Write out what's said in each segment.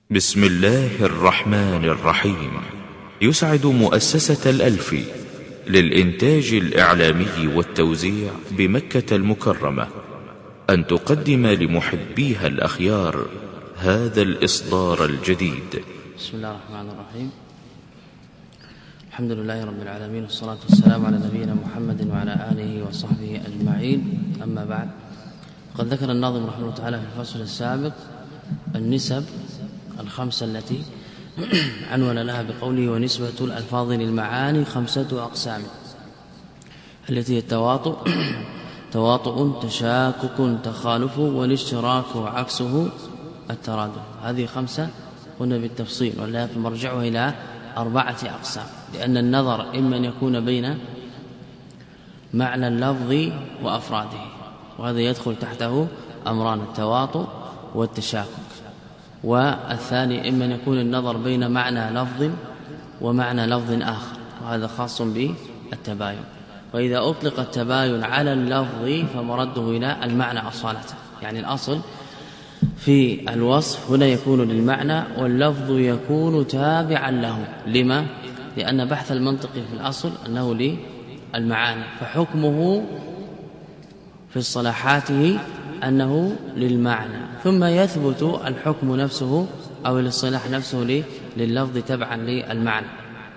بسم الله الرحمن الرحيم. يسعد مؤسسة الألفي للإنتاج الإعلامي والتوزيع بمكة المكرمة أن تقدم لمحبيها الأخيار هذا الإصدار الجديد. بسم الله الرحمن الرحيم. الحمد لله رب العالمين، والصلاة والسلام على نبينا محمد وعلى آله وصحبه أجمعين. أما بعد، قد ذكر الناظم رحمه الله تعالى في الفصل السابق النسب الخمسة التي عنون لها بقوله: ونسبة الألفاظ للمعاني 5 أقسام، التي هي تواطؤ، تشاكك، تخالف، والاشتراك عكسه الترادف. هذه 5 قلنا بالتفصيل، ولكن مرجعها إلى 4 أقسام، لأن النظر إما أن يكون بين معنى اللفظ وأفراده، وهذا يدخل تحته أمران: التواطؤ والتشاكك. والثاني إما أن يكون النظر بين معنى لفظ ومعنى لفظ آخر، وهذا خاص بالتباين. وإذا أطلق التباين على اللفظ فمرده إلى المعنى أصالة، يعني الأصل في الوصف هنا يكون للمعنى واللفظ يكون تابعا له. لما؟ لأن بحث المنطق في الأصل أنه للمعاني، فحكمه في اصطلاحاته أنه للمعنى، ثم يثبت الحكم نفسه أو الاصطلاح نفسه لللفظ تبعا للمعنى.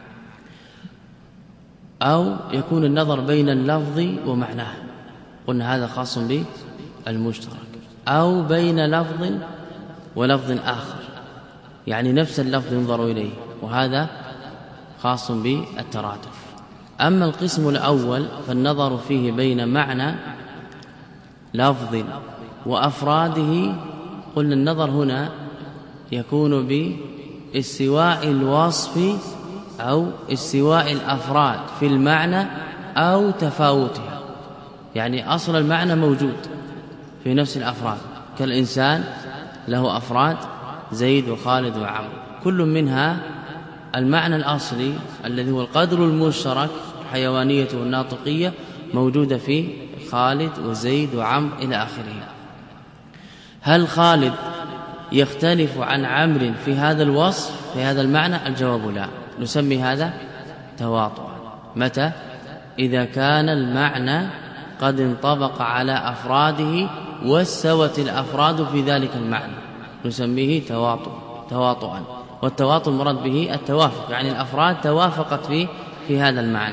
أو يكون النظر بين اللفظ ومعناه، قلنا هذا خاص بالمشترك، أو بين لفظ ولفظ آخر، يعني نفس اللفظ ينظر إليه، وهذا خاص بالترادف. أما القسم الأول فالنظر فيه بين معنى لفظ وأفراده، قلنا النظر هنا يكون باستواء الوصف أو استواء الأفراد في المعنى أو تفاوتها، يعني أصل المعنى موجود في نفس الأفراد، كالإنسان له أفراد زيد وخالد وعمرو، كل منها المعنى الأصلي الذي هو القدر المشترك، الحيوانية والناطقية، موجودة في خالد وزيد وعمرو إلى آخره. هل خالد يختلف عن عمرو في هذا الوصف في هذا المعنى؟ الجواب لا. نسمي هذا تواطؤا. متى؟ إذا كان المعنى قد انطبق على أفراده واستوت الأفراد في ذلك المعنى، نسميه تواطؤا. والتواطؤ المراد به التوافق، يعني الأفراد توافقت في هذا المعنى.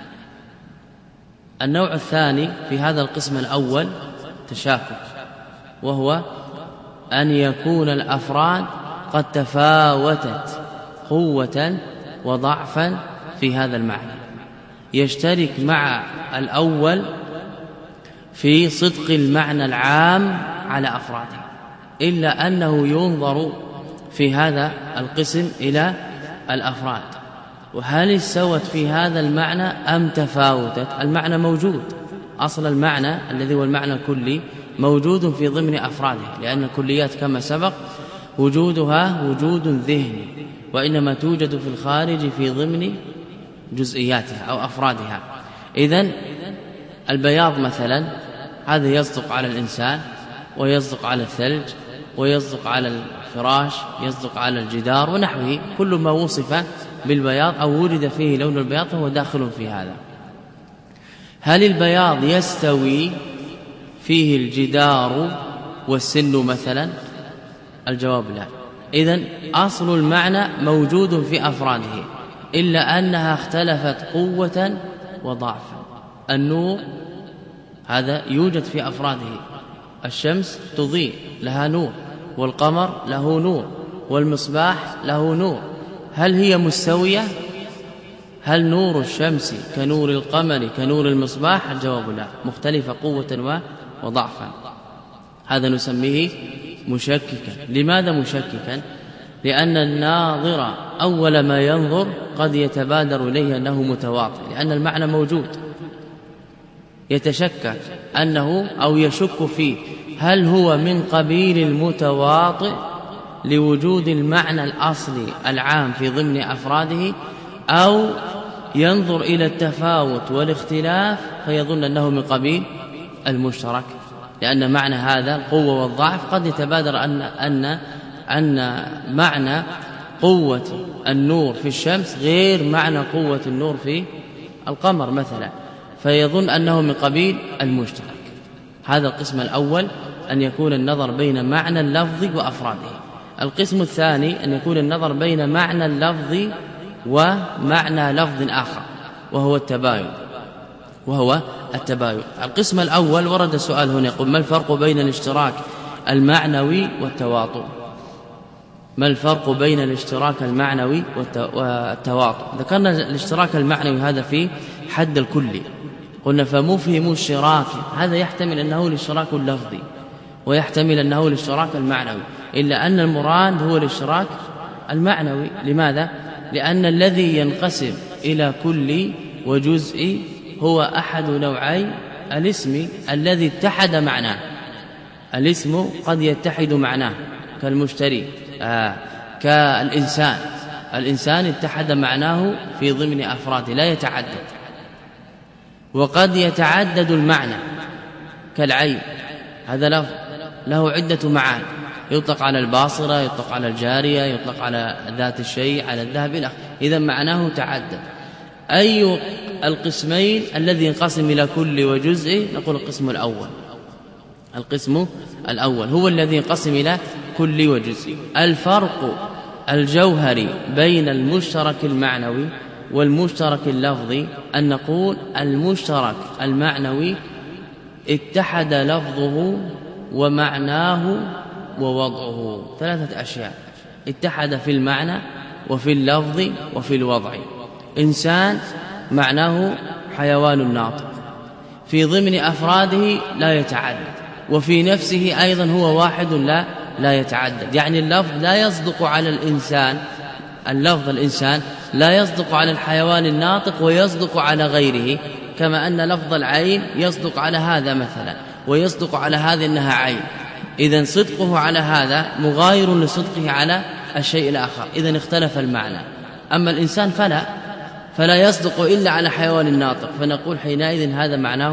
النوع الثاني في هذا القسم الأول تشاكك، وهو أن يكون الأفراد قد تفاوتت قوة وضعفا في هذا المعنى، يشترك مع الأول في صدق المعنى العام على أفراده، إلا أنه ينظر في هذا القسم إلى الأفراد، وهل استوت في هذا المعنى أم تفاوتت؟ المعنى موجود، أصل المعنى الذي هو المعنى الكلي موجود في ضمن أفراده، لأن الكليات كما سبق وجودها وجود ذهني، وإنما توجد في الخارج في ضمن جزئياتها أو أفرادها. إذن البياض مثلا هذا يصدق على الإنسان، ويصدق على الثلج، ويصدق على الفراش، يصدق على الجدار ونحوه، كل ما وصف بالبياض أو ولد فيه لون البياض فهو داخل في هذا. هل البياض يستوي فيه الجدار والسن مثلا؟ الجواب لا. إذن أصل المعنى موجود في أفراده، إلا أنها اختلفت قوة وضعفا. النور هذا يوجد في أفراده، الشمس تضيء لها نور، والقمر له نور، والمصباح له نور. هل هي مستوية؟ هل نور الشمس كنور القمر كنور المصباح؟ الجواب لا، مختلفة قوة وضعفا. هذا نسميه مشككا. لماذا مشككا؟ لأن الناظر أول ما ينظر قد يتبادر إليه أنه متواطئ، لأن المعنى موجود، يتشكك أنه أو يشك فيه هل هو من قبيل المتواطئ لوجود المعنى الأصلي العام في ضمن أفراده، أو ينظر إلى التفاوت والاختلاف فيظن أنه من قبيل المشترك، لأن معنى هذا القوة والضعف قد يتبادر أن أن معنى قوة النور في الشمس غير معنى قوة النور في القمر مثلا، فيظن أنه من قبيل المشترك. هذا القسم الأول، أن يكون النظر بين معنى اللفظ وأفراده. القسم الثاني أن يكون النظر بين معنى اللفظ ومعنى لفظ آخر وهو التباين. القسم الأول ورد سؤال هنا يقول: ما الفرق بين الاشتراك المعنوي والتواطؤ؟ ما الفرق بين الاشتراك المعنوي والتواطؤ؟ ذكرنا الاشتراك المعنوي هذا في حد الكلي، قلنا فمفهم الشراك هذا يحتمل أنه الاشتراك اللفظي ويحتمل أنه الاشتراك المعنوي، إلا أن المراد هو الاشتراك المعنوي. لماذا؟ لأن الذي ينقسم إلى كلي وجزئي هو أحد نوعي الاسم الذي اتحد معناه. الاسم قد يتحد معناه كالمشتري، كالإنسان. الإنسان اتحد معناه في ضمن أفراده لا يتعدد، وقد يتعدد المعنى كالعين، هذا له عدة معاني، يطلق على الباصرة، يطلق على الجارية، يطلق على ذات الشيء، على الذهب إلى آخره. إذا معناه تعدد. أي القسمين الذي ينقسم إلى كل وجزء؟ نقول القسم الأول هو الذي ينقسم إلى كل وجزء. الفرق الجوهري بين المشترك المعنوي والمشترك اللفظي أن نقول المشترك المعنوي اتحد لفظه ومعناه ووضعه، ثلاثة أشياء اتحد في المعنى وفي اللفظ وفي الوضع. إنسان معناه حيوان ناطق، في ضمن أفراده لا يتعدد، وفي نفسه أيضا هو واحد لا يتعدد. يعني اللفظ لا يصدق على الإنسان، اللفظ الإنسان لا يصدق على الحيوان الناطق ويصدق على غيره، كما أن لفظ العين يصدق على هذا مثلا ويصدق على هذا أنها عين. إذن صدقه على هذا مغاير لصدقه على الشيء الآخر، إذن اختلف المعنى. أما الإنسان فلا يصدق إلا على حيوان الناطق، فنقول حينئذ هذا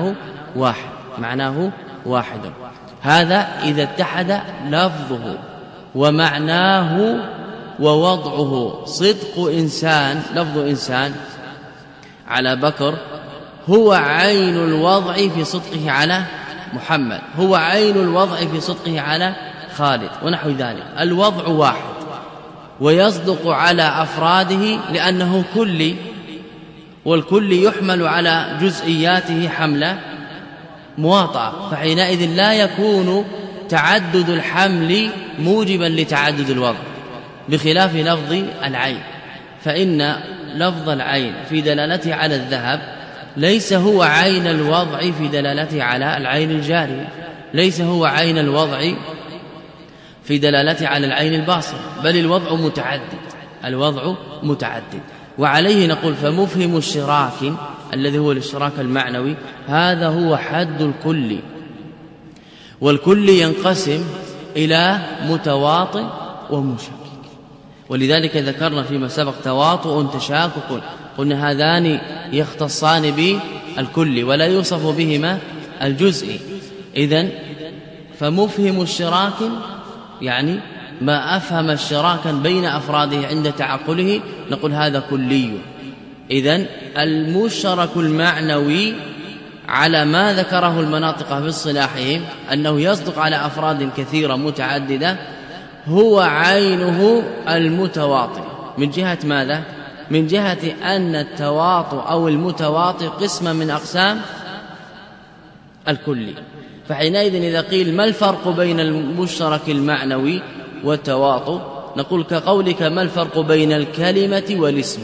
معناه واحد. هذا إذا اتحد لفظه ومعناه ووضعه. صدق إنسان، لفظ إنسان على بكر هو عين الوضع في صدقه على محمد، هو عين الوضع في صدقه على خالد ونحو ذلك. الوضع واحد ويصدق على أفراده لأنه كلي، والكل يحمل على جزئياته حمل مواطأة، فحينئذ لا يكون تعدد الحمل موجبا لتعدد الوضع، بخلاف لفظ العين. فإن لفظ العين في دلالته على الذهب ليس هو عين الوضع في دلالته على العين الجارية، ليس هو عين الوضع في دلالته على العين الباصرة، بل الوضع متعدد. وعليه نقول فمفهم الشراك الذي هو الاشتراك المعنوي هذا هو حد الكل، والكل ينقسم إلى متواطئ ومشكك. ولذلك ذكرنا فيما سبق تواطؤ تشاكك، قلنا هذان يختصان بالكل ولا يوصف بهما الجزء. إذن فمفهم الشراك يعني ما أفهم الشراكا بين أفراده عند تعقله، نقول هذا كلي. إذن المشترك المعنوي على ما ذكره المناطق في اصطلاحهم أنه يصدق على أفراد كثيرة متعددة هو عينه المتواطئ. من جهة ماذا؟ من جهة أن التواطؤ أو المتواطئ قسم من أقسام الكلي. فحينئذ إذا قيل ما الفرق بين المشترك المعنوي والتواطؤ؟ نقول كقولك ما الفرق بين الكلمة والاسم؟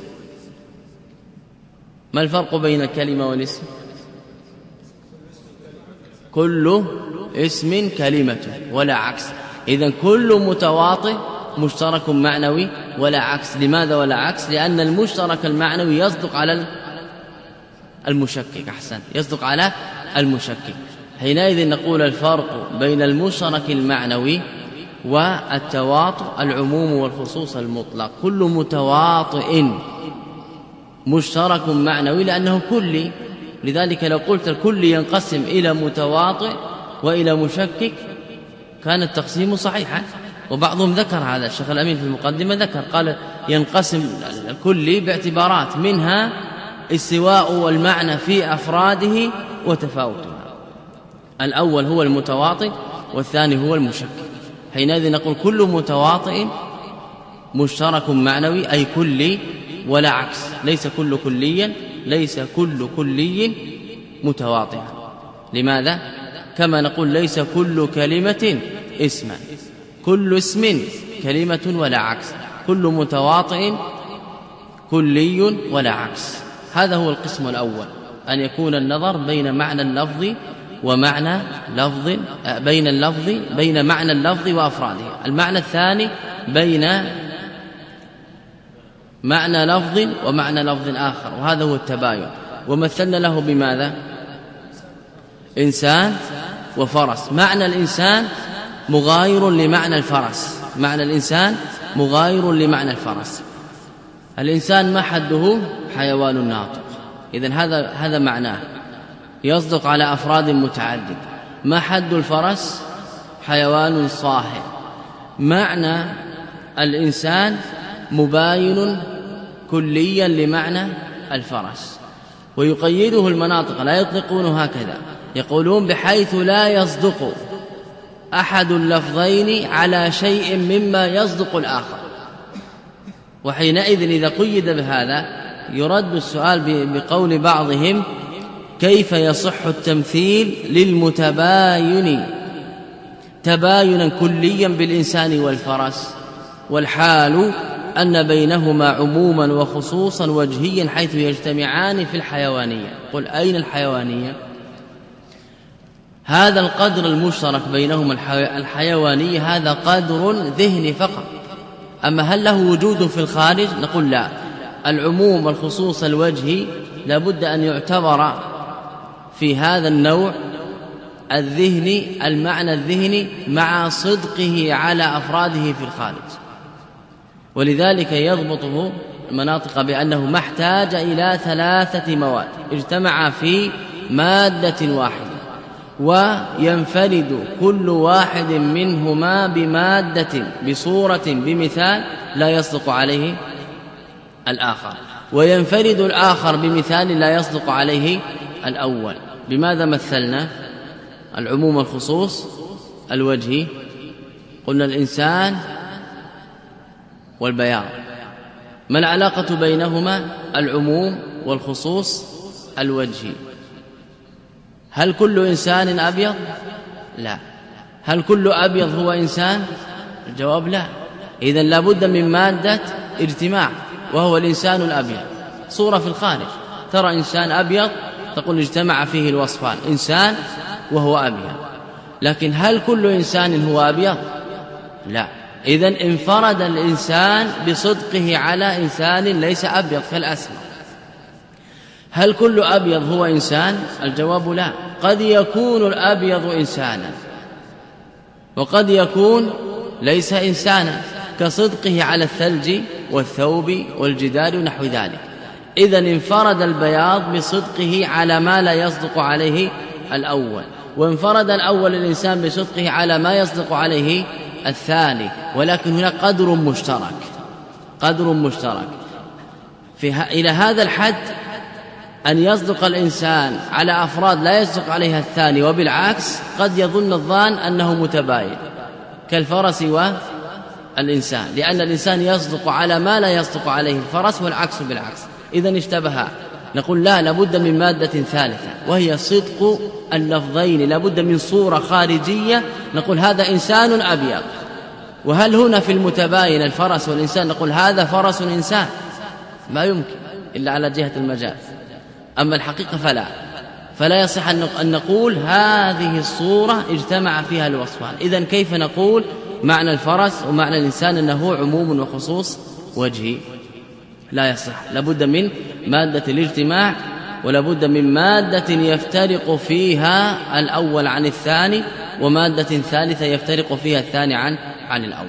ما الفرق بين الكلمة والاسم؟ كل اسم كلمة ولا عكس. إذن كل متواطئ مشترك معنوي ولا عكس. لماذا ولا عكس؟ لأن المشترك المعنوي يصدق على المشكك. أحسن، يصدق على المشكك. حينئذ نقول الفرق بين المشترك المعنوي والتواطؤ العموم والخصوص المطلق. كل متواطئ مشترك معنوي لأنه كلي، لذلك لو قلت الكل ينقسم إلى متواطئ وإلى مشكك كان التقسيم صحيحا، وبعضهم ذكر هذا، الشيخ الأمين في المقدمة ذكر قال ينقسم الكلي باعتبارات، منها استواء المعنى في أفراده وتفاوتها. الأول هو المتواطئ والثاني هو المشكل. حينئذ نقول كل متواطئ مشترك معنوي أي كلي ولا عكس، ليس كل كليا، ليس كل كلي متواطئا. لماذا؟ كما نقول ليس كل كلمة اسما، كل اسم كلمة ولا عكس، كل متواطئ كلي ولا عكس. هذا هو القسم الأول، أن يكون النظر بين معنى اللفظ ومعنى لفظ، بين معنى اللفظ وأفراده. المعنى الثاني بين معنى لفظ ومعنى لفظ آخر، وهذا هو التباين. ومثلنا له بماذا؟ إنسان وفرس. معنى الإنسان مغاير لمعنى الفرس، معنى الإنسان مغاير لمعنى الفرس. الإنسان ما حده؟ حيوان ناطق، إذن هذا معناه يصدق على أفراد متعددة. ما حد الفرس؟ حيوان صاحب. معنى الإنسان مباين كليا لمعنى الفرس. ويقيده المناطق، لا يطلقون هكذا، يقولون بحيث لا يصدق أحد اللفظين على شيء مما يصدق الآخر. وحينئذ إذا قيد بهذا يرد السؤال بقول بعضهم: كيف يصح التمثيل للمتباين تباينا كليا بالإنسان والفرس، والحال أن بينهما عموما وخصوصا وجهيا حيث يجتمعان في الحيوانية؟ قل أين الحيوانية؟ هذا القدر المشترك بينهما الحيوانية هذا قدر ذهني فقط. أما هل له وجود في الخارج؟ نقول لا. العموم والخصوص الوجهي لابد أن يعتبر في هذا النوع الذهني، المعنى الذهني مع صدقه على أفراده في الخارج. ولذلك يضبطه المناطق بأنه ما احتاج إلى 3 مواد اجتمعا في مادة واحدة، وينفرد كل واحد منهما بمادة بصورة بمثال لا يصدق عليه الآخر، وينفرد الآخر بمثال لا يصدق عليه الأول. بماذا مثلنا العموم والخصوص الوجهي؟ قلنا الإنسان والبياض. ما العلاقة بينهما؟ العموم والخصوص الوجهي. هل كل إنسان أبيض؟ لا. هل كل أبيض هو إنسان؟ الجواب لا. إذن لابد من مادة اجتماع، وهو الإنسان الأبيض. صورة في الخارج ترى إنسان أبيض تقول اجتمع فيه الوصفان، إنسان وهو أبيض. لكن هل كل إنسان هو أبيض؟ لا. إذن انفرد الإنسان بصدقه على إنسان ليس أبيض كالأسمى. هل كل أبيض هو إنسان؟ الجواب لا. قد يكون الأبيض إنسانا وقد يكون ليس إنسانا، كصدقه على الثلج والثوب والجدار ونحو ذلك. إذن انفرد البياض بصدقه على ما لا يصدق عليه الأول، وانفرد الأول الإنسان بصدقه على ما يصدق عليه الثاني. ولكن هناك قدر مشترك إلى هذا الحد أن يصدق الإنسان على أفراد لا يصدق عليها الثاني، وبالعكس قد يظن الظان أنه متباين كالفرس والإنسان، لأن الإنسان يصدق على ما لا يصدق عليه الفرس والعكس بالعكس. إذن اشتبها. نقول لا، لابد من مادة ثالثة وهي صدق اللفظين، لابد من صورة خارجية نقول هذا إنسان أبيض. وهل هنا في المتباين الفرس والإنسان نقول هذا فرس إنسان؟ ما يمكن إلا على جهة المجاز. أما الحقيقة فلا يصح أن نقول هذه الصورة اجتمع فيها الوصفان. إذن كيف نقول معنى الفرس ومعنى الإنسان أنه عموم وخصوص وجهي؟ لا يصح. لابد من مادة الاجتماع، ولابد من مادة يفترق فيها الأول عن الثاني، ومادة ثالثة يفترق فيها الثاني عن الأول.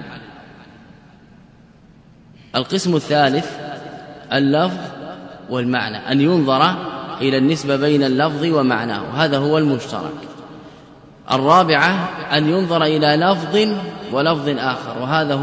القسم الثالث اللفظ والمعنى، أن ينظر إلى النسبة بين اللفظ ومعناه، هذا هو المشترك. الرابعة أن ينظر إلى لفظ ولفظ آخر، وهذا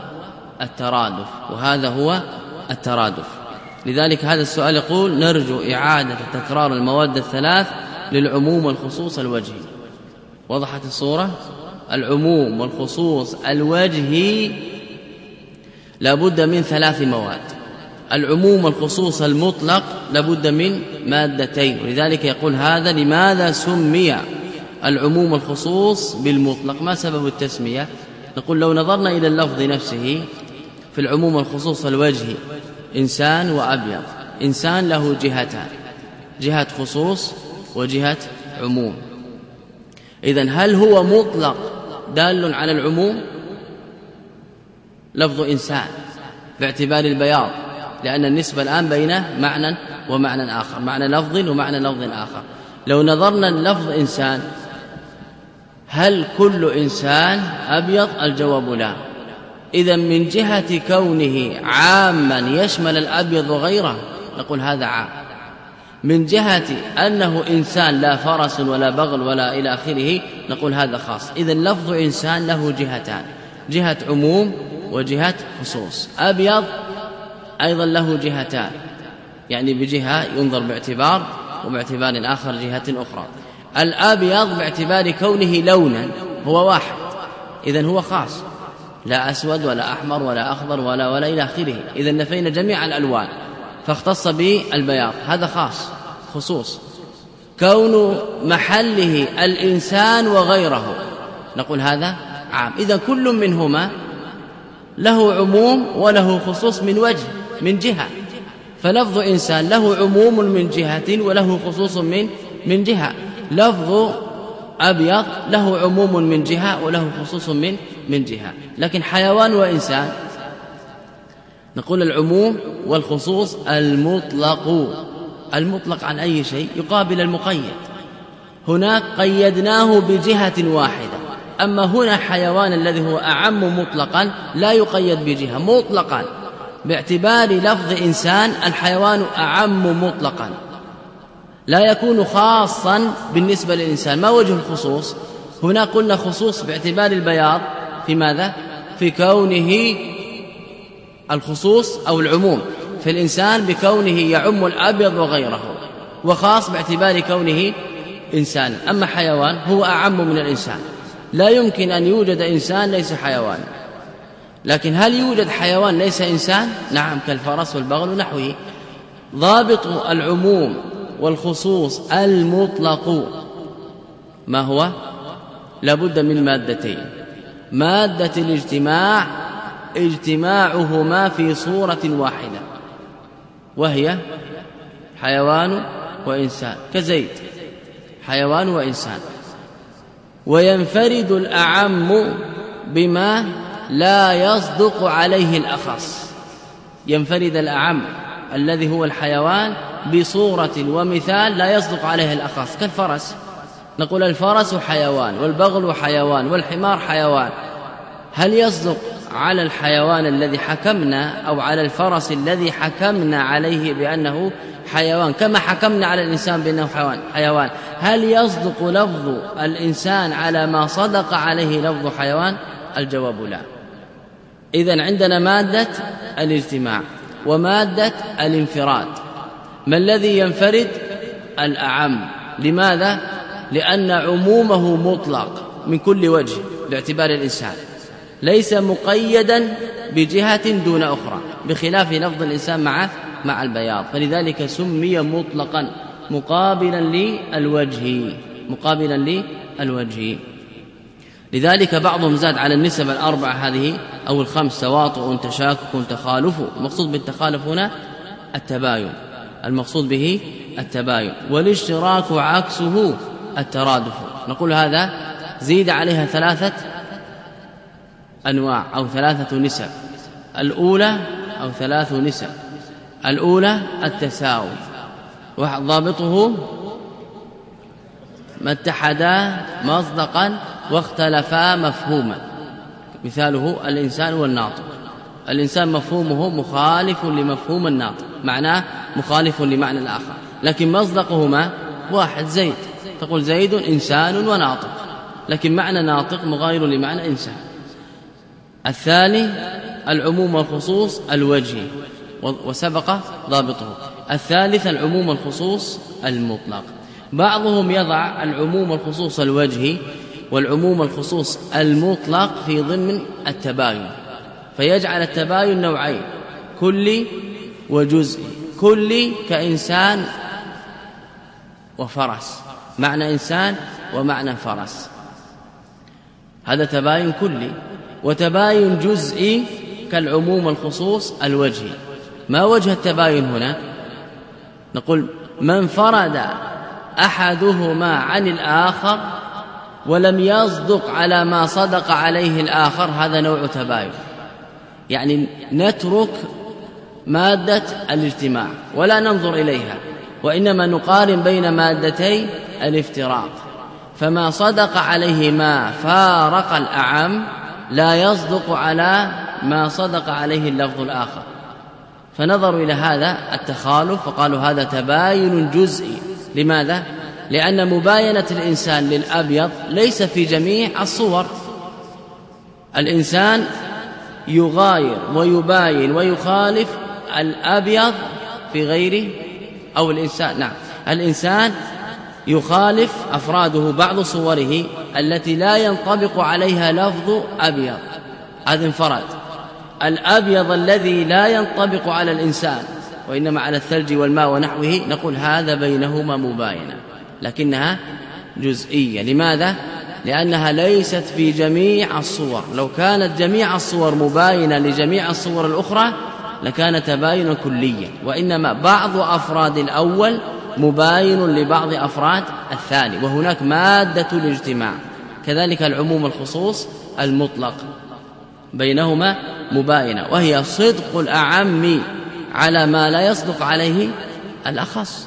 هو الترادف. لذلك هذا السؤال يقول: نرجو إعادة تكرار المواد الثلاث للعموم والخصوص الوجهي. وضحت الصورة؟ العموم والخصوص الوجهي لابد من 3 مواد. العموم والخصوص المطلق لابد من مادتين، ولذلك يقول هذا: لماذا سمي العموم والخصوص بالمطلق؟ ما سبب التسمية؟ نقول: لو نظرنا إلى اللفظ نفسه في العموم والخصوص الوجهي: إنسان وأبيض. إنسان له جهتان، جهة خصوص وجهة عموم. إذن هل هو مطلق دال على العموم؟ لفظ إنسان باعتبار البياض، لأن النسبة الآن بين معنى ومعنى آخر، معنى لفظ ومعنى لفظ آخر. لو نظرنا للفظ إنسان: هل كل إنسان أبيض؟ الجواب لا. إذن من جهة كونه عاما يشمل الأبيض وغيره نقول هذا عام. من جهة أنه إنسان لا فرس ولا بغل ولا إلى آخره نقول هذا خاص. إذن لفظ إنسان له جهتان، جهة عموم وجهة خصوص. أبيض أيضا له جهتان، يعني بجهة ينظر باعتبار، وباعتبار آخر جهة أخرى. الأبيض باعتبار كونه لونا هو واحد، إذن هو خاص، لا أسود ولا أحمر ولا أخضر ولا إلى آخره. إذن نفينا جميع الألوان فاختص بالبياض، هذا خاص. خصوص كون محله الإنسان وغيره نقول هذا عام. إذن كل منهما له عموم وله خصوص من وجه، من جهة. فلفظ إنسان له عموم من جهة وله خصوص من جهة. لفظ أبيض له عموم من جهة وله خصوص من جهة. لكن حيوان وإنسان نقول العموم والخصوص المطلق عن أي شيء يقابل المقيد. هناك قيدناه بجهة واحدة، أما هنا حيوان الذي هو أعم مطلقا لا يقيد بجهة مطلقا. باعتبار لفظ إنسان الحيوان أعم مطلقا، لا يكون خاصا بالنسبة للإنسان. ما وجه الخصوص؟ هنا قلنا خصوص باعتبار البياض في ماذا؟ في كونه الخصوص أو العموم في الإنسان بكونه يعم الأبيض وغيره، وخاص باعتبار كونه إنسان. أما حيوان هو أعم من الإنسان، لا يمكن أن يوجد إنسان ليس حيوان. لكن هل يوجد حيوان ليس إنسان؟ نعم، كالفرس والبغل ونحوه. ضابط العموم والخصوص المطلق ما هو؟ لابد من مادتين: مادة الاجتماع اجتماعهما في صورة واحدة، وهي حيوان وإنسان، كزيد حيوان وإنسان. وينفرد الأعم بما لا يصدق عليه الأخص. ينفرد الأعم الذي هو الحيوان بصورة ومثال لا يصدق عليه الأخص، كالفرس. نقول الفرس حيوان والبغل حيوان والحمار حيوان. هل يصدق على الحيوان الذي حكمنا أو على الفرس الذي حكمنا عليه بأنه حيوان كما حكمنا على الإنسان بأنه حيوان؟ هل يصدق لفظ الإنسان على ما صدق عليه لفظ حيوان؟ الجواب لا. إذن عندنا مادة الاجتماع ومادة الانفراد. ما الذي ينفرد؟ الأعم. لماذا؟ لأن عمومه مطلق من كل وجه باعتبار الإنسان، ليس مقيدا بجهة دون أخرى، بخلاف لفظ الإنسان مع البياض. فلذلك سمي مطلقا مقابلا للوجه. لذلك بعضهم زاد على النسب الأربعة هذه أو الخمس: تواطؤ، تشاكك، تخالف. المقصود بالتخالف هنا التباين، المقصود به التباين. والاشتراك عكسه الترادف. نقول هذا زيد عليها 3 أنواع أو 3 نسب. الأولى أو 3 نسب. الأولى التساوي، وضابطه ما اتحدا مصدقا واختلفا مفهوما. مثاله الإنسان والناطق. الإنسان مفهومه مخالف لمفهوم الناطق، معناه مخالف لمعنى الآخر، لكن مصدقهما واحد، زيد. تقول زيد إنسان وناطق، لكن معنى ناطق مغاير لمعنى إنسان. الثاني العموم والخصوص الوجهي وسبق ضابطه. الثالث العموم والخصوص المطلق. بعضهم يضع العموم والخصوص الوجهي والعموم والخصوص المطلق في ضمن التباين، فيجعل التباين نوعين: كلي وجزئي. كلي كإنسان وفرس، معنى إنسان ومعنى فرس، هذا تباين كلي. وتباين جزئي كالعموم والخصوص الوجهي. ما وجه التباين هنا؟ نقول من فرد أحدهما عن الآخر ولم يصدق على ما صدق عليه الآخر، هذا نوع تباين. يعني نترك مادة الاجتماع ولا ننظر إليها، وإنما نقارن بين مادتي الافتراق، فما صدق عليه ما فارق الأعم لا يصدق على ما صدق عليه اللفظ الآخر، فنظروا إلى هذا التخالف فقالوا هذا تباين جزئي. لماذا؟ لأن مباينة الإنسان للأبيض ليس في جميع الصور. الإنسان يغاير ويباين ويخالف الأبيض في غيره، أو الإنسان يخالف أفراده بعض صوره التي لا ينطبق عليها لفظ أبيض، هذا انفراد. الأبيض الذي لا ينطبق على الإنسان وإنما على الثلج والماء ونحوه، نقول هذا بينهما مباينة لكنها جزئية. لماذا؟ لأنها ليست في جميع الصور. لو كانت جميع الصور مباينة لجميع الصور الأخرى لكان تباين كليا، وإنما بعض أفراد الأول مباين لبعض أفراد الثاني، وهناك مادة الاجتماع. كذلك العموم والخصوص المطلق بينهما مباينة، وهي صدق الأعم على ما لا يصدق عليه الأخص.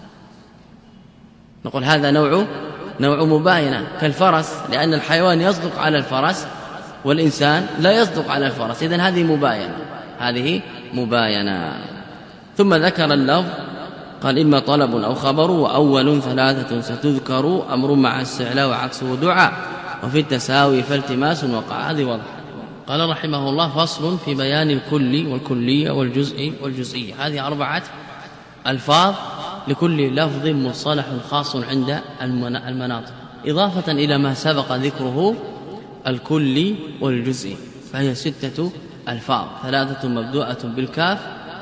نقول هذا نوع مباينة كالفرس، لأن الحيوان يصدق على الفرس والإنسان لا يصدق على الفرس، إذن هذه مباينة. ثم ذكر اللفظ قال إما طلب أو خبر، وأول ثلاثة ستذكر، أمر مع استعلاء وعكسه دعاء، وفي التساوي فالتماس وقع. هذه واضح. قال رحمه الله: فصل في بيان الكل والكلية والجزء والجزئية. هذه 4 ألفاظ لكل لفظ مصطلح خاص عند المناطق، إضافة إلى ما سبق ذكره الكل والجزء، فهي 6 ألفاظ: 3 مبدوءة بالكاف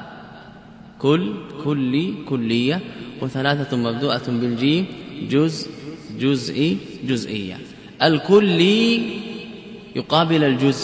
كل كلية، و3 مبدوءة بالجيم جزء جزئية. الكلي يقابل الجزء،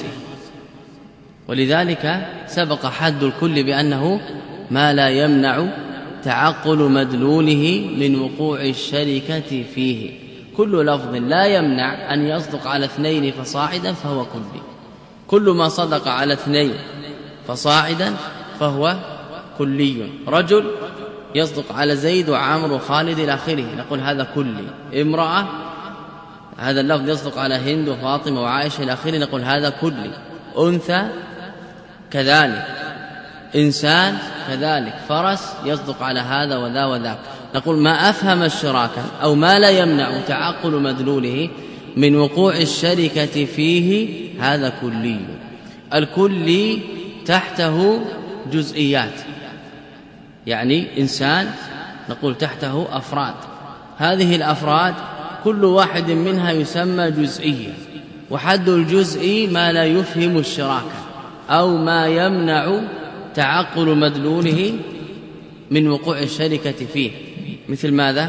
ولذلك سبق حد الكل بأنه ما لا يمنع تعقل مدلوله من وقوع الشركة فيه. كل لفظ لا يمنع أن يصدق على 2 فصاعدا فهو كلي. كل ما صدق على 2 فصاعدا فهو كلي. رجل يصدق على زيد وعمر وخالد إلى آخره، نقول هذا كلي. امرأة، هذا اللفظ يصدق على هند وفاطمة وعائشة إلى آخره، نقول هذا كلي. أنثى كذلك، إنسان كذلك، فرس يصدق على هذا وذا وذاك، نقول ما أفهم الشراكة أو ما لا يمنع تعقل مدلوله من وقوع الشركة فيه هذا كلي. الكلي تحته جزئيات، يعني إنسان نقول تحته أفراد، هذه الأفراد كل واحد منها يسمى جزئية، وحد الجزء ما لا يفهم الشراكة أو ما يمنع تعقل مدلوله من وقوع الشركة فيه. مثل ماذا؟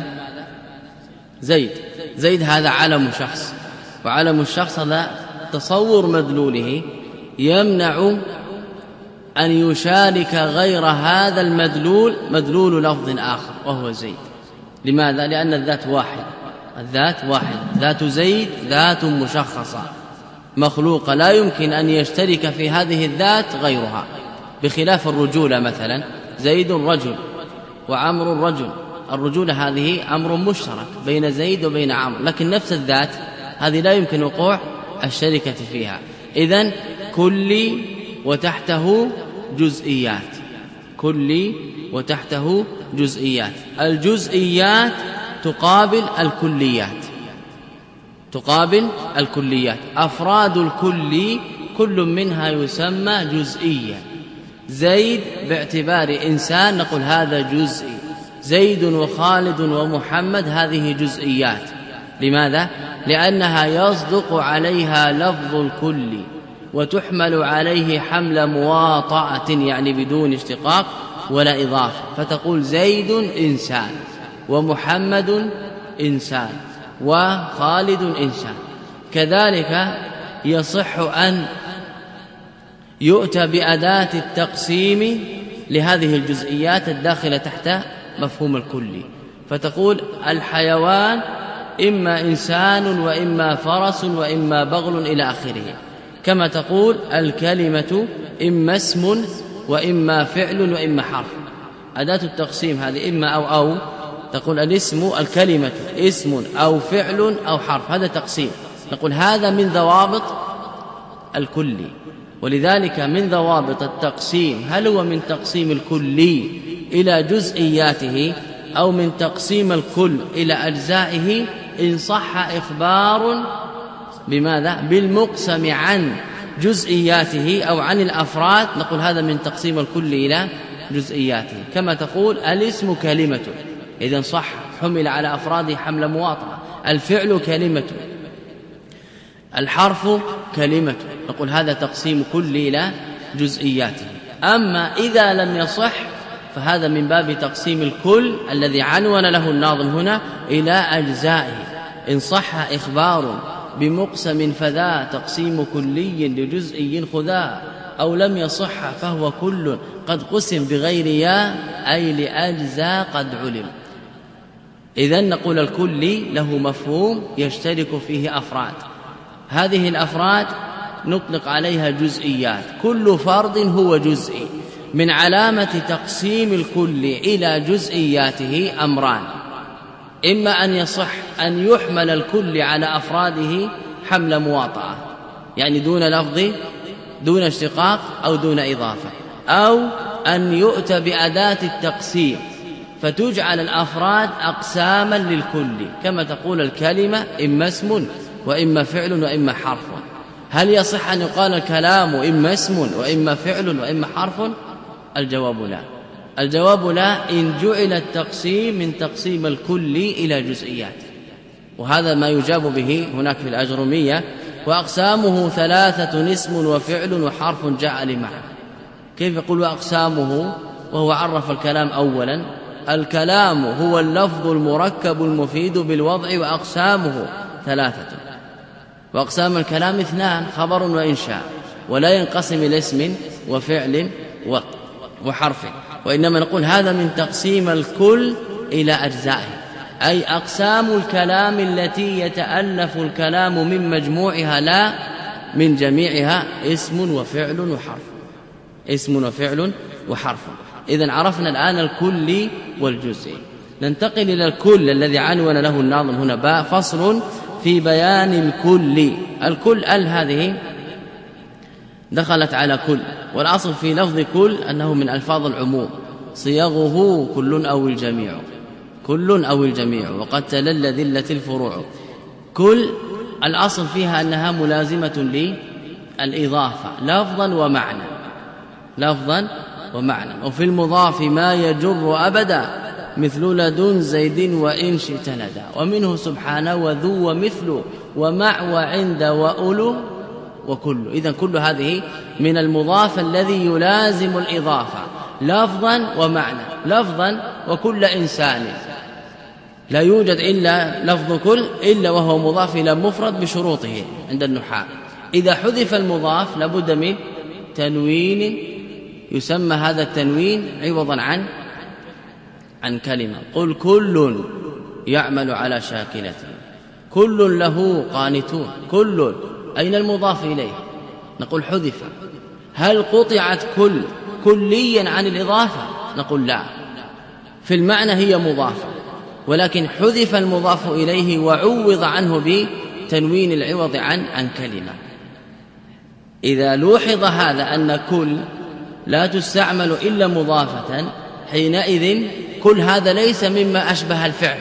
زيد هذا علم شخص، وعلم الشخص هذا تصور مدلوله يمنع أن يشارك غير هذا المدلول مدلول لفظ آخر وهو زيد. لماذا؟ لأن الذات واحد، ذات زيد ذات مشخصة مخلوقة لا يمكن أن يشترك في هذه الذات غيرها، بخلاف الرجولة مثلا، زيد رجل وعمر رجل، الرجولة هذه أمر مشترك بين زيد وبين عمرو، لكن نفس الذات هذه لا يمكن وقوع الشركة فيها. إذن كلي وتحته جزئيات، كلي وتحته جزئيات. الجزئيات تقابل الكليات، أفراد الكل كل منها يسمى جزئيا. زيد باعتبار إنسان نقول هذا جزئي، زيد وخالد ومحمد هذه جزئيات. لماذا؟ لأنها يصدق عليها لفظ الكل وتحمل عليه حمل مواطأة، يعني بدون اشتقاق ولا إضافة، فتقول زيد إنسان ومحمد إنسان وخالد إنسان. كذلك يصح أن يؤتى بأداة التقسيم لهذه الجزئيات الداخلة تحت مفهوم الكلي، فتقول الحيوان إما إنسان وإما فرس وإما بغل إلى آخره. كما تقول الكلمة إما اسم وإما فعل وإما حرف. أداة التقسيم هذه إما أو تقول الاسم الكلمة اسم أو فعل أو حرف، هذا تقسيم. نقول هذا من ضوابط الكلي. ولذلك من ضوابط التقسيم هل هو من تقسيم الكلي إلى جزئياته أو من تقسيم الكل إلى أجزائه. إن صح إخبار بماذا؟ بالمقسم عن جزئياته أو عن الأفراد، نقول هذا من تقسيم الكل إلى جزئياته. كما تقول الاسم كلمة، إذن صح حمل على أفراده حمل مواطنة. الفعل كلمة، الحرف كلمة، نقول هذا تقسيم كل إلى جزئياته. أما إذا لم يصح فهذا من باب تقسيم الكل الذي عنون له الناظم هنا إلى أجزائه. إن صح إخبار بمقسم فذا تقسيم كلي لجزئي خذا، أو لم يصح فهو كل قد قسم بغير يا أي لأجزاء قد علم. إذن نقول الكلي له مفهوم يشترك فيه أفراد، هذه الأفراد نطلق عليها جزئيات، كل فرد هو جزئي. من علامة تقسيم الكل إلى جزئياته أمران: إما أن يصح أن يحمل الكل على أفراده حمل مواطأة، يعني دون لفظ دون اشتقاق أو دون إضافة، أو أن يؤتى بأداة التقسيم فتجعل الأفراد أقساما للكل. كما تقول الكلمة إما اسم وإما فعل وإما حرف. هل يصح أن يقال الكلام إما اسم وإما فعل وإما حرف؟ الجواب لا. الجواب لا إن جعل التقسيم من تقسيم الكل إلى جزئيات، وهذا ما يجاب به هناك في الأجرمية: وأقسامه ثلاثة اسم وفعل وحرف جاء لمعنى. كيف يقول وأقسامه وهو عرف الكلام أولا؟ الكلام هو اللفظ المركب المفيد بالوضع، وأقسامه ثلاثة. وأقسام الكلام اثنان: خبر وإنشاء، ولا ينقسم إلى اسم وفعل وحرف، وإنما نقول هذا من تقسيم الكل إلى أجزائه، أي أقسام الكلام التي يتألف الكلام من مجموعها لا من جميعها اسم وفعل وحرف، اسم وفعل وحرف. إذن عرفنا الآن الكل والجزئي. ننتقل إلى الكل الذي عنون له الناظم هنا باء فصل في بيان الكل. الكل هذه دخلت على كل، والأصل في لفظ كل أنه من ألفاظ العموم، صيغه كل أو الجميع، كل أو الجميع، وقد تلل ذلة الفروع. كل الأصل فيها أنها ملازمة للإضافة لفظا ومعنى، لفظا ومعنى. وفي المضاف ما يجر أبدا مثل لدن زيد وإن شئت لدى، ومنه سبحانه وذو ومثل ومع وعند وأولو وكل. إذن كل هذه من المضاف الذي يلازم الإضافة لفظا ومعنى. لفظا وكل إنسان، لا يوجد إلا لفظ كل إلا وهو مضاف إلى مفرد بشروطه عند النحاة. إذا حذف المضاف لابد من تنوين، يسمى هذا التنوين عوضا عن كلمة. قل كل يعمل على شاكلته، كل له قانتون. كل أين المضاف إليه؟ نقول حذف. هل قطعت كل كليا عن الإضافة؟ نقول لا، في المعنى هي مضافة، ولكن حذف المضاف إليه وعوض عنه بتنوين العوض عن كلمة. إذا لوحظ هذا أن كل لا تستعمل إلا مضافة، حينئذ كل هذا ليس مما أشبه الفعل،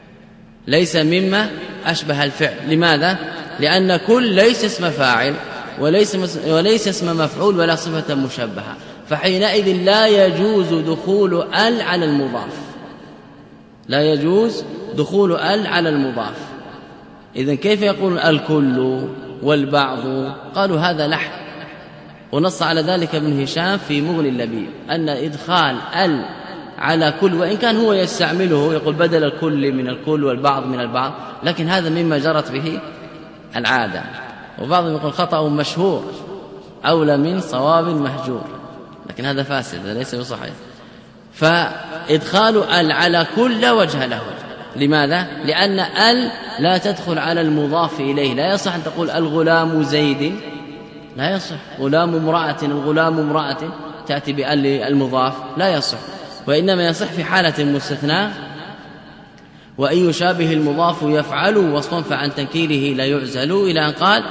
ليس مما أشبه الفعل. لماذا؟ لأن كل ليس اسم فاعل وليس اسم مفعول ولا صفة مشبهة، فحينئذ لا يجوز دخول ال على المضاف، لا يجوز دخول ال على المضاف. إذن كيف يقول الكل والبعض؟ قالوا هذا لحن، ونص على ذلك ابن هشام في مغني اللبيب أن إدخال ال على كل، وإن كان هو يستعمله يقول بدل الكل من الكل والبعض من البعض، لكن هذا مما جرت به العادة، وبعضهم يقول خطأ مشهور أولى من صواب مهجور، لكن هذا فاسد، هذا ليس بصحيح. فإدخال ال على كل لا وجه له. لماذا؟ لأن ال لا تدخل على المضاف إليه، لا يصح أن تقول الغلام زيد، لا يصح. غلام امرأة، الغلام امرأة تأتي بال المضاف، لا يصح. وإنما يصح في حالة مستثناء، وإن يشابه المضاف يفعل وصلا فعن تنكيره لا يعزل، إلى أن قال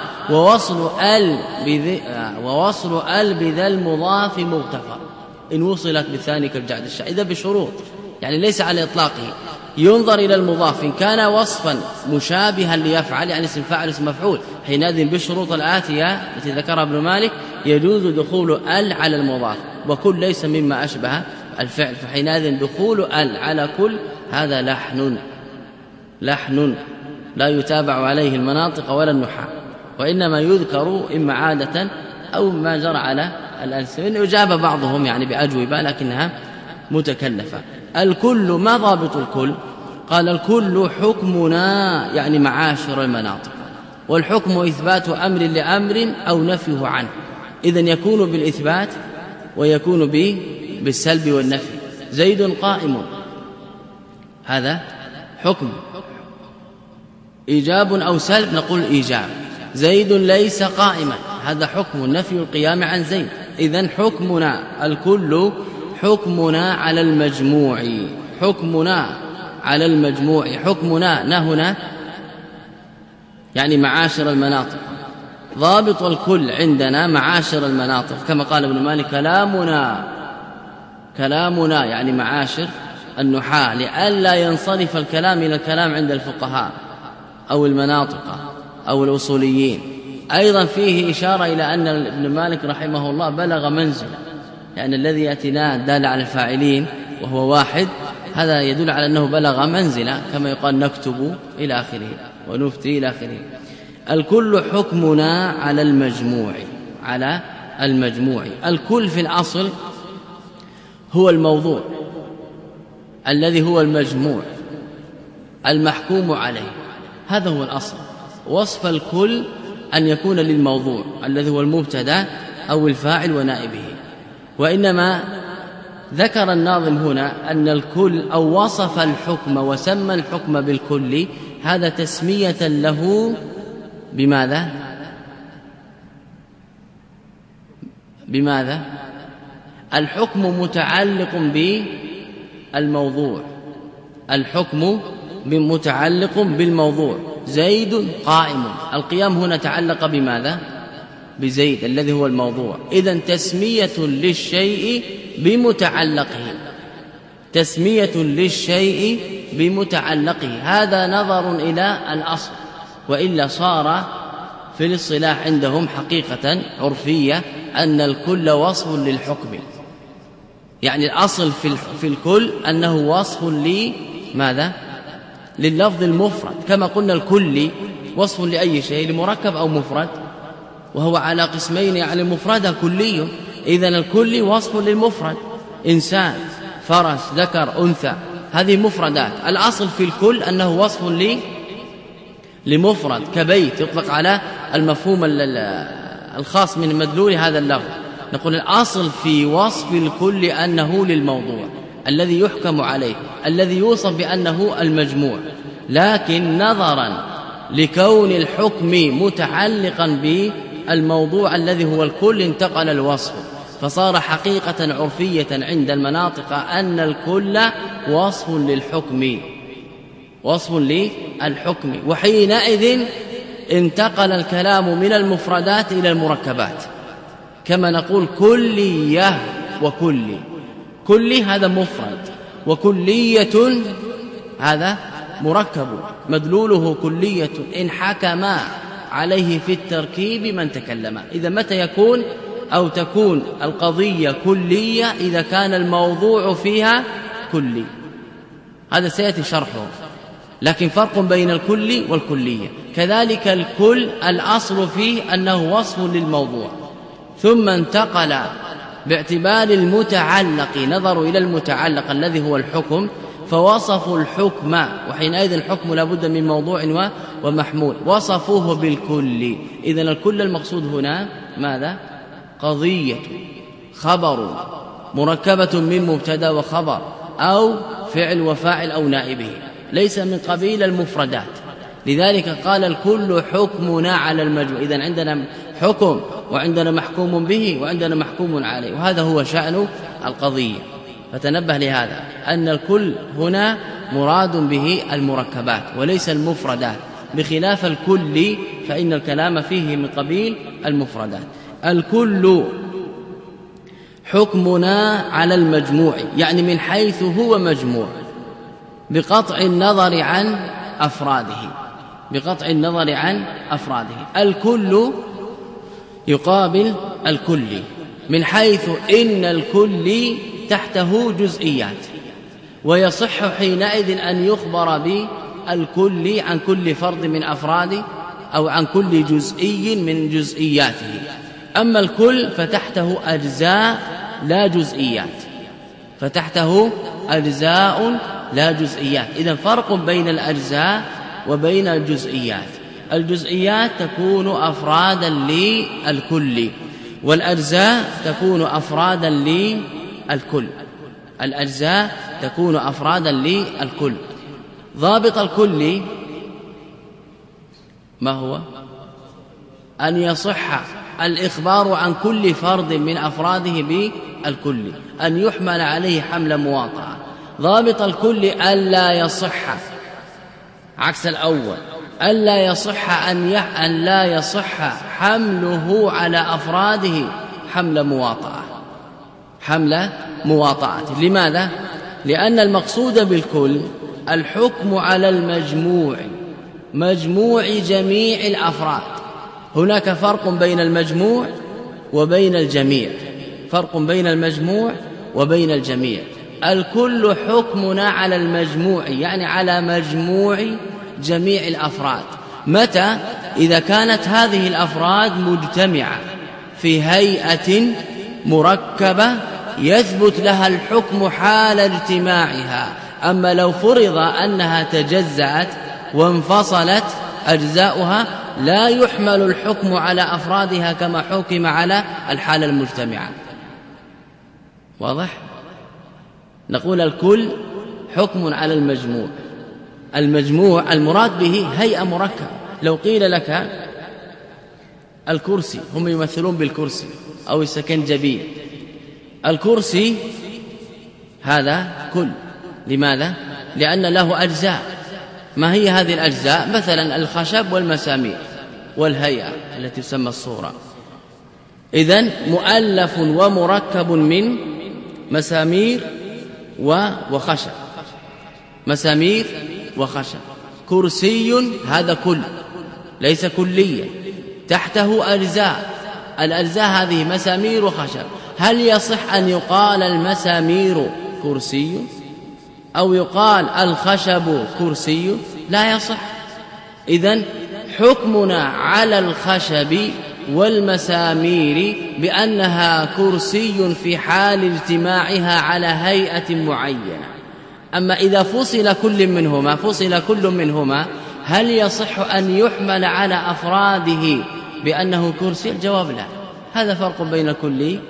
ووصل ال بذا المضاف مغتفر إن وصلت بالثاني كالجعد الشاء. إذا بشروط، يعني ليس على إطلاقه، ينظر إلى المضاف إن كان وصفا مشابها ليفعل، يعني اسم فاعل اسم مفعول، حينئذ بالشروط الآتية التي ذكرها ابن مالك يجوز دخول ال على المضاف، وكل ليس مما أشبه الفعل، فحينئذ دخول ال على كل هذا لحن لا يتابع عليه المناطق ولا النحاة، وإنما يذكر إما عادة أو ما جرى على الألسن. أجاب بعضهم يعني بأجوبة لكنها متكلفة. الكل، ما ضابط الكل؟ قال الكل حكمنا، يعني معاشر المناطق، والحكم إثبات أمر لأمر أو نفيه عنه، إذن يكون بالإثبات ويكون بالسلب والنفي. زيد قائم، هذا حكم، إيجاب أو سلب نقول إيجاب. زيد ليس قائما، هذا حكم نفي القيام عن زيد. إذن حكمنا الكل حكمنا على المجموع، حكمنا على المجموع، حكمنا هنا يعني معاشر المناطق. ضابط الكل عندنا معاشر المناطق، كما قال ابن مالك كلامنا يعني معاشر النحاة، لئلا ينصرف الكلام إلى الكلام عند الفقهاء أو المناطق أو الأصوليين. أيضا فيه إشارة إلى أن ابن مالك رحمه الله بلغ منزل، يعني الذي يأتينا دال على الفاعلين وهو واحد، هذا يدل على أنه بلغ منزلة، كما يقال نكتب إلى آخره ونفتي إلى آخره. الكل حكمنا على المجموع. الكل في الأصل هو الموضوع الذي هو المجموع المحكوم عليه، هذا هو الأصل. وصف الكل أن يكون للموضوع الذي هو المبتدا أو الفاعل ونائبه. وإنما ذكر الناظم هنا أن الكل أو وصف الحكم وسمى الحكم بالكل، هذا تسمية له بماذا؟ الحكم متعلق بالموضوع، الحكم متعلق بالموضوع. زيد قائم، القيام هنا تعلق بماذا؟ بزيد الذي هو الموضوع. إذن تسمية للشيء بمتعلقه، تسمية للشيء بمتعلقه، هذا نظر إلى الأصل، وإلا صار في الاصطلاح عندهم حقيقة عرفية أن الكل وصف للحكم، يعني الأصل في الكل أنه وصف لماذا؟ لللفظ المفرد، كما قلنا الكل وصف لأي شيء، لمركب أو مفرد، وهو على قسمين، يعني مفرد كلي. إذن الكل وصف للمفرد، إنسان، فرس، ذكر، أنثى، هذه مفردات. الأصل في الكل أنه وصف لمفرد، كبيت يطلق على المفهوم الخاص من مدلول هذا اللفظ. نقول الأصل في وصف الكل أنه للموضوع الذي يحكم عليه، الذي يوصف بأنه المجموع، لكن نظرا لكون الحكم متعلقا بالموضوع الذي هو الكل انتقل الوصف، فصار حقيقة عرفية عند المناطق أن الكل وصف للحكم، وصف للحكم. وحينئذ انتقل الكلام من المفردات إلى المركبات، كما نقول كلية وكلي، كلي هذا مفرد، وكلية هذا مركب مدلوله كلية. إن حكما عليه في التركيب من تكلم. إذا متى يكون أو تكون القضية كلية؟ إذا كان الموضوع فيها كلي، هذا سيأتي شرحه. لكن فرق بين الكل والكلية. كذلك الكل الأصل فيه أنه وصف للموضوع، ثم انتقل باعتبار المتعلق، نظروا إلى المتعلق الذي هو الحكم فوصفوا الحكم، وحينئذ الحكم لابد من موضوع ومحمول، وصفوه بالكل. إذن الكل المقصود هنا ماذا؟ قضية، خبر مركبة من مبتدا وخبر أو فعل وفاعل أو نائبه، ليس من قبيل المفردات. لذلك قال الكل حكمنا على المجموع. إذن عندنا حكم وعندنا محكوم به وعندنا محكوم عليه، وهذا هو شأن القضية. فتنبه لهذا أن الكل هنا مراد به المركبات وليس المفردات، بخلاف الكل فإن الكلام فيه من قبيل المفردات. الكل حكمنا على المجموع، يعني من حيث هو مجموع، بقطع النظر عن أفراده، بقطع النظر عن أفراده. الكل يقابل الكل من حيث إن الكل تحته جزئيات، ويصح حينئذ أن يخبر بالكل عن كل فرد من أفراده أو عن كل جزئي من جزئياته. أما الكل فتحته أجزاء لا جزئيات، فتحته أجزاء لا جزئيات. إذن فرق بين الأجزاء وبين الجزئيات. الجزئيات تكون أفرادا للكل، والأجزاء تكون أفرادا للكل. الأجزاء تكون أفرادا للكل. ضابط الكل ما هو؟ أن يصح الإخبار عن كل فرد من أفراده بالكل، أن يحمل عليه حمل مواطأة. ضابط الكل ألا يصح، عكس الأول، ألا يصح أن لا يصح حمله على أفراده حمل مواطأة، حمل مواطأة. لماذا؟ لأن المقصود بالكل الحكم على المجموع، مجموع جميع الأفراد. هناك فرق بين المجموع وبين الجميع، فرق بين المجموع وبين الجميع. الكل حكمنا على المجموع، يعني على مجموع جميع الأفراد. متى؟ إذا كانت هذه الأفراد مجتمعة في هيئة مركبة يثبت لها الحكم حال اجتماعها. أما لو فرض أنها تجزأت وانفصلت أجزاؤها لا يحمل الحكم على أفرادها كما حكم على الحالة المجتمعة. واضح؟ نقول الكل حكم على المجموع. المجموع المراد به هيئة مركبة. لو قيل لك الكرسي، هم يمثلون بالكرسي أو السكنجبير. الكرسي هذا كل. لماذا؟ لأن له أجزاء. ما هي هذه الأجزاء؟ مثلا الخشب والمسامير والهيئة التي تسمى الصورة. إذن مؤلف ومركب من مسامير وخشب، مسامير وخشب. كرسي هذا كل، ليس كليا، تحته أجزاء. الأجزاء هذه مسامير وخشب. هل يصح أن يقال المسامير كرسي أو يقال الخشب كرسي؟ لا يصح. إذن حكمنا على الخشب والمسامير بأنها كرسي في حال اجتماعها على هيئة معينة. أما إذا فصل كل منهما هل يصح أن يحمل على أفراده بأنه كرسي؟ الجواب لا. هذا فرق بين الكل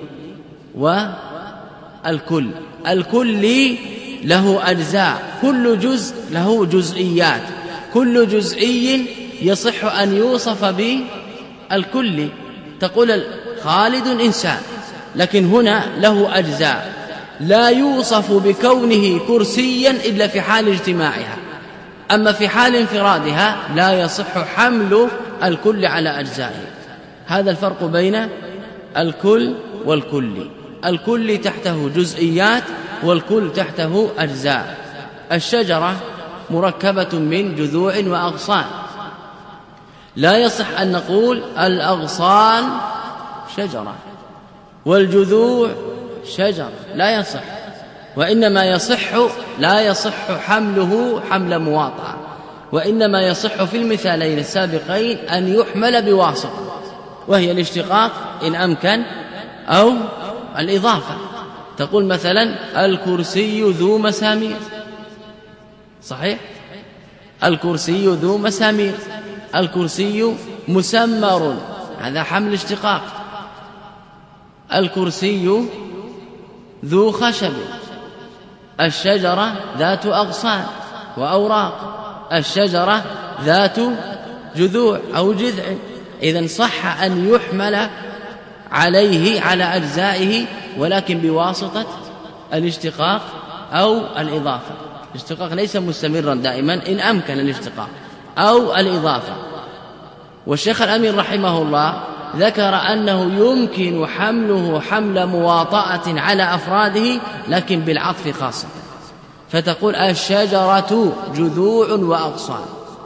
والكل. الكل له أجزاء، كل جزء له جزئيات، كل جزئي يصح أن يوصف بالكل. تقول خالد إنسان، لكن هنا له أجزاء لا يوصف بكونه كرسيا إلا في حال اجتماعها. أما في حال انفرادها لا يصح حمل الكل على أجزائه. هذا الفرق بين الكل والكل. الكل تحته جزئيات والكل تحته أجزاء. الشجرة مركبة من جذوع وأغصان، لا يصح أن نقول الأغصان شجرة والجذوع شجرة، لا يصح. وإنما لا يصح حمله حمل مواطأة، وإنما يصح في المثالين السابقين أن يحمل بواسطة، وهي الاشتقاق إن أمكن أو الإضافة. تقول مثلا الكرسي ذو مسامير، صحيح؟ الكرسي ذو مسامير، الكرسي مسمر، هذا حمل اشتقاق. الكرسي ذو خشب، الشجرة ذات أغصان وأوراق، الشجرة ذات جذوع أو جذع. إذن صح أن يحمل عليه على أجزائه، ولكن بواسطة الاشتقاق أو الإضافة. الاشتقاق ليس مستمرا دائما، إن أمكن الاشتقاق أو الإضافة. والشيخ الأمين رحمه الله ذكر أنه يمكن حمله حمل مواطأة على أفراده، لكن بالعطف خاصة، فتقول الشجرة جذوع وأغصان.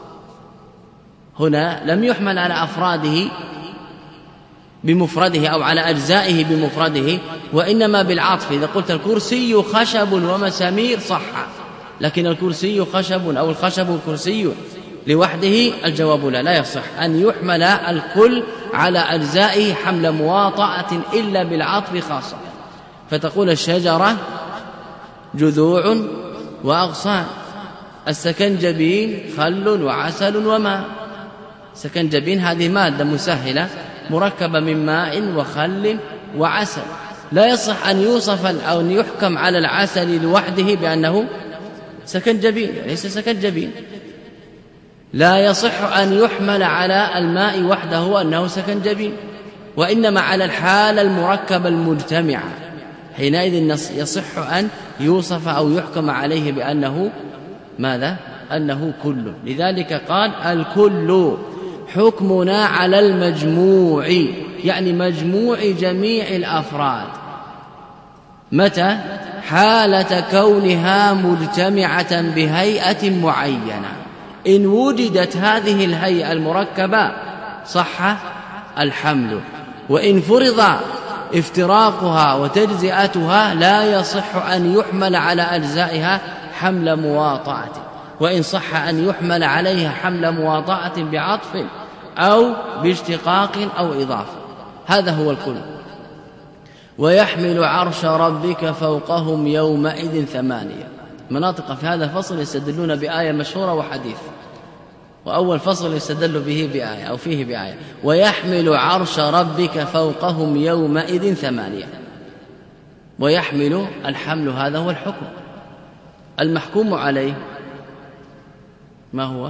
هنا لم يحمل على أفراده بمفرده أو على أجزائه بمفرده، وإنما بالعطف. إذا قلت الكرسي خشب ومسامير صح، لكن الكرسي خشب أو الخشب كرسي لوحده الجواب لا يصح أن يحمل الكل على أجزائه حمل مواطأة إلا بالعطف خاصة، فتقول الشجرة جذوع وأغصان. السكنجبين خل وعسل وماء. سكنجبين هذه مادة مسهلة مركبة من ماء وخل وعسل، لا يصح أن يوصف أو أن يحكم على العسل لوحده بأنه سكنجبين، ليس سكنجبين. لا يصح أن يحمل على الماء وحده أنه سكنجبين، وإنما على الحالة المركبة المجتمعة، حينئذ يصح أن يوصف أو يحكم عليه بأنه ماذا؟ أنه كل. لذلك قال الكل حكمنا على المجموع، يعني مجموع جميع الأفراد. متى؟ حالة كونها مجتمعة بهيئة معينة. إن وجدت هذه الهيئة المركبة صح الحمل، وإن فرض افتراقها وتجزئتها لا يصح أن يحمل على أجزائها حمل مواطأة، وإن صح أن يحمل عليها حمل مواطأة بعطف أو باشتقاق أو إضافة. هذا هو الكل. ويحمل عرش ربك فوقهم يومئذ ثمانية. مناطق في هذا الفصل يستدلون بآية مشهورة وحديث، وأول فصل يستدل به بآية أو فيه بآية. ويحمل عرش ربك فوقهم يومئذ ثمانية. ويحمل الحمل هذا هو الحكم. المحكوم عليه ما هو؟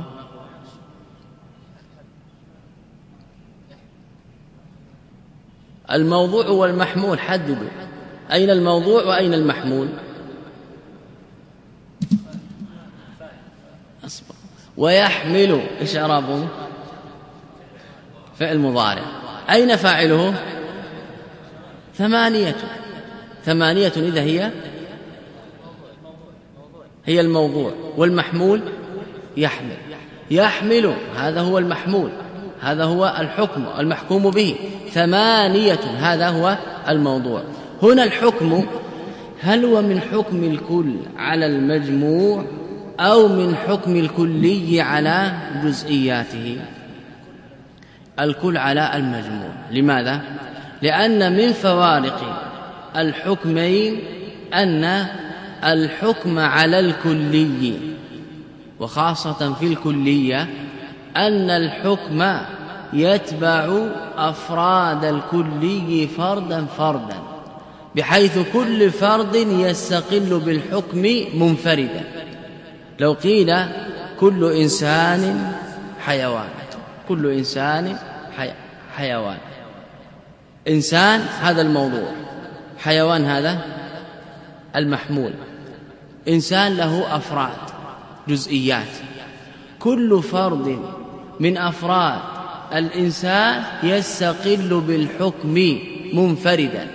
الموضوع والمحمول. حددوا أين الموضوع وأين المحمول. أصبر. ويحمل إيش إعرابه؟ فعل مضارع. أين فاعله؟ ثمانية. إذا هي الموضوع. والمحمول يحمل هذا هو المحمول، هذا هو الحكم المحكوم به. ثمانية هذا هو الموضوع. هنا الحكم هل هو من حكم الكل على المجموع أو من حكم الكلي على جزئياته؟ الكل على المجموع. لماذا؟ لأن من فوارق الحكمين أن الحكم على الكلي، وخاصة في الكلية، أن الحكم يتبع أفراد الكلي فردا فردا، بحيث كل فرد يستقل بالحكم منفردا. لو قيل كل إنسان حيوان، كل إنسان حيوان، إنسان هذا الموضوع، حيوان هذا المحمول. إنسان له أفراد جزئيات، كل فرد من أفراد الإنسان يستقل بالحكم منفردا.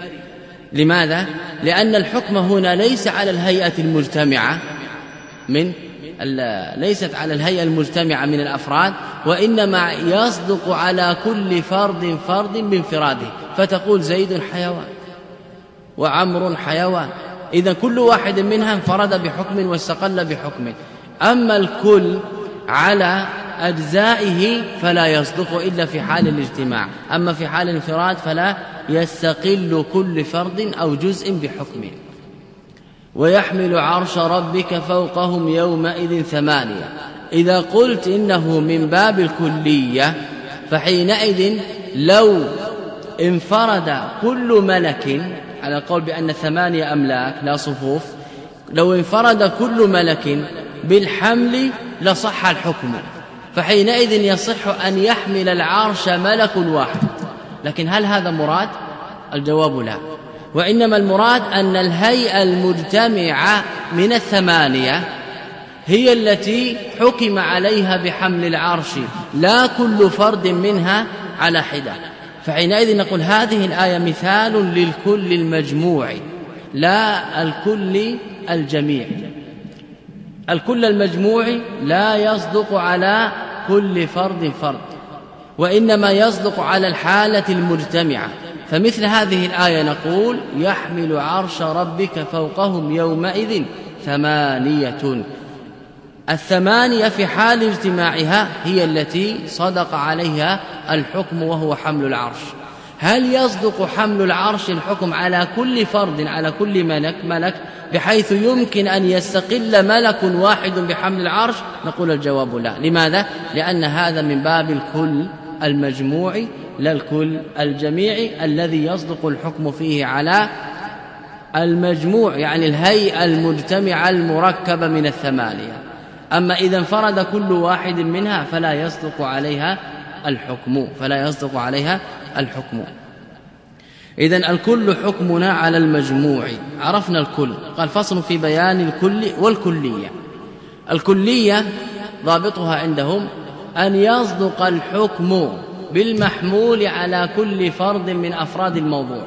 لماذا؟ لأن الحكم هنا ليس على الهيئة المجتمعة من ليست على الهيئة المجتمعة من الأفراد، وإنما يصدق على كل فرد بانفراده، فتقول زيد حيوان وعمر حيوان، إذا كل واحد منها انفرد بحكم واستقل بحكم. أما الكل على أجزائه فلا يصدق إلا في حال الاجتماع، أما في حال الانفراد فلا يستقل كل فرد أو جزء بحكمه. ويحمل عرش ربك فوقهم يومئذ 8. إذا قلت إنه من باب الكلية فحينئذ لو انفرد كل ملك، على القول بأن 8 أملاك لا صفوف، لو انفرد كل ملك بالحمل لصح الحكم، فحينئذ يصح أن يحمل العرش ملك واحد. لكن هل هذا مراد؟ الجواب لا، وإنما المراد أن الهيئة المجتمعة من 8 هي التي حكم عليها بحمل العرش، لا كل فرد منها على حدة. فحينئذ نقول هذه الآية مثال للكل المجموع لا الكل الجميع. الكل المجموع لا يصدق على كل فرد، وإنما يصدق على الحالة المجتمعة. فمثل هذه الآية نقول يحمل عرش ربك فوقهم يومئذ 8. 8 في حال اجتماعها هي التي صدق عليها الحكم وهو حمل العرش. هل يصدق حمل العرش الحكم على كل فرد على كل ملك بحيث يمكن أن يستقل ملك واحد بحمل العرش؟ نقول الجواب لا. لماذا؟ لأن هذا من باب الكل المجموع لا الكل الجميع الذي يصدق الحكم فيه على المجموع، يعني الهيئة المجتمعة المركبة من 8. أما إذا انفرد كل واحد منها فلا يصدق عليها الحكم. إذن الكل حكمنا على المجموع. عرفنا الكل. قال فصل في بيان الكل والكلية. الكلية ضابطها عندهم أن يصدق الحكم بالمحمول على كل فرد من أفراد الموضوع،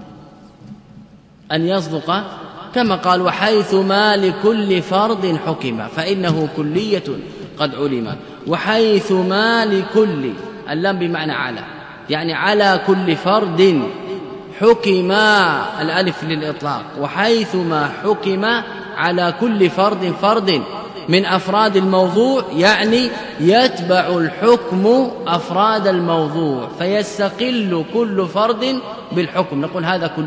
أن يصدق كما قال وحيث ما لكل فرد حكم فإنه كلية قد علم. وحيث ما لكل، اللام بمعنى على، يعني على كل فرد حكم، الألف للإطلاق، وحيث ما حكم على كل فرد من أفراد الموضوع، يعني يتبع الحكم أفراد الموضوع فيستقل كل فرد بالحكم. نقول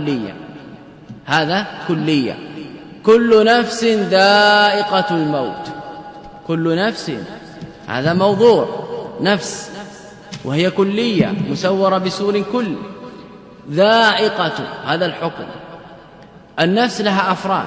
هذا كلية. كل نفس ذائقة الموت. كل نفس هذا موضوع نفس، وهي كلية مسورة بسور كل. ذائقة هذا الحكم. النفس لها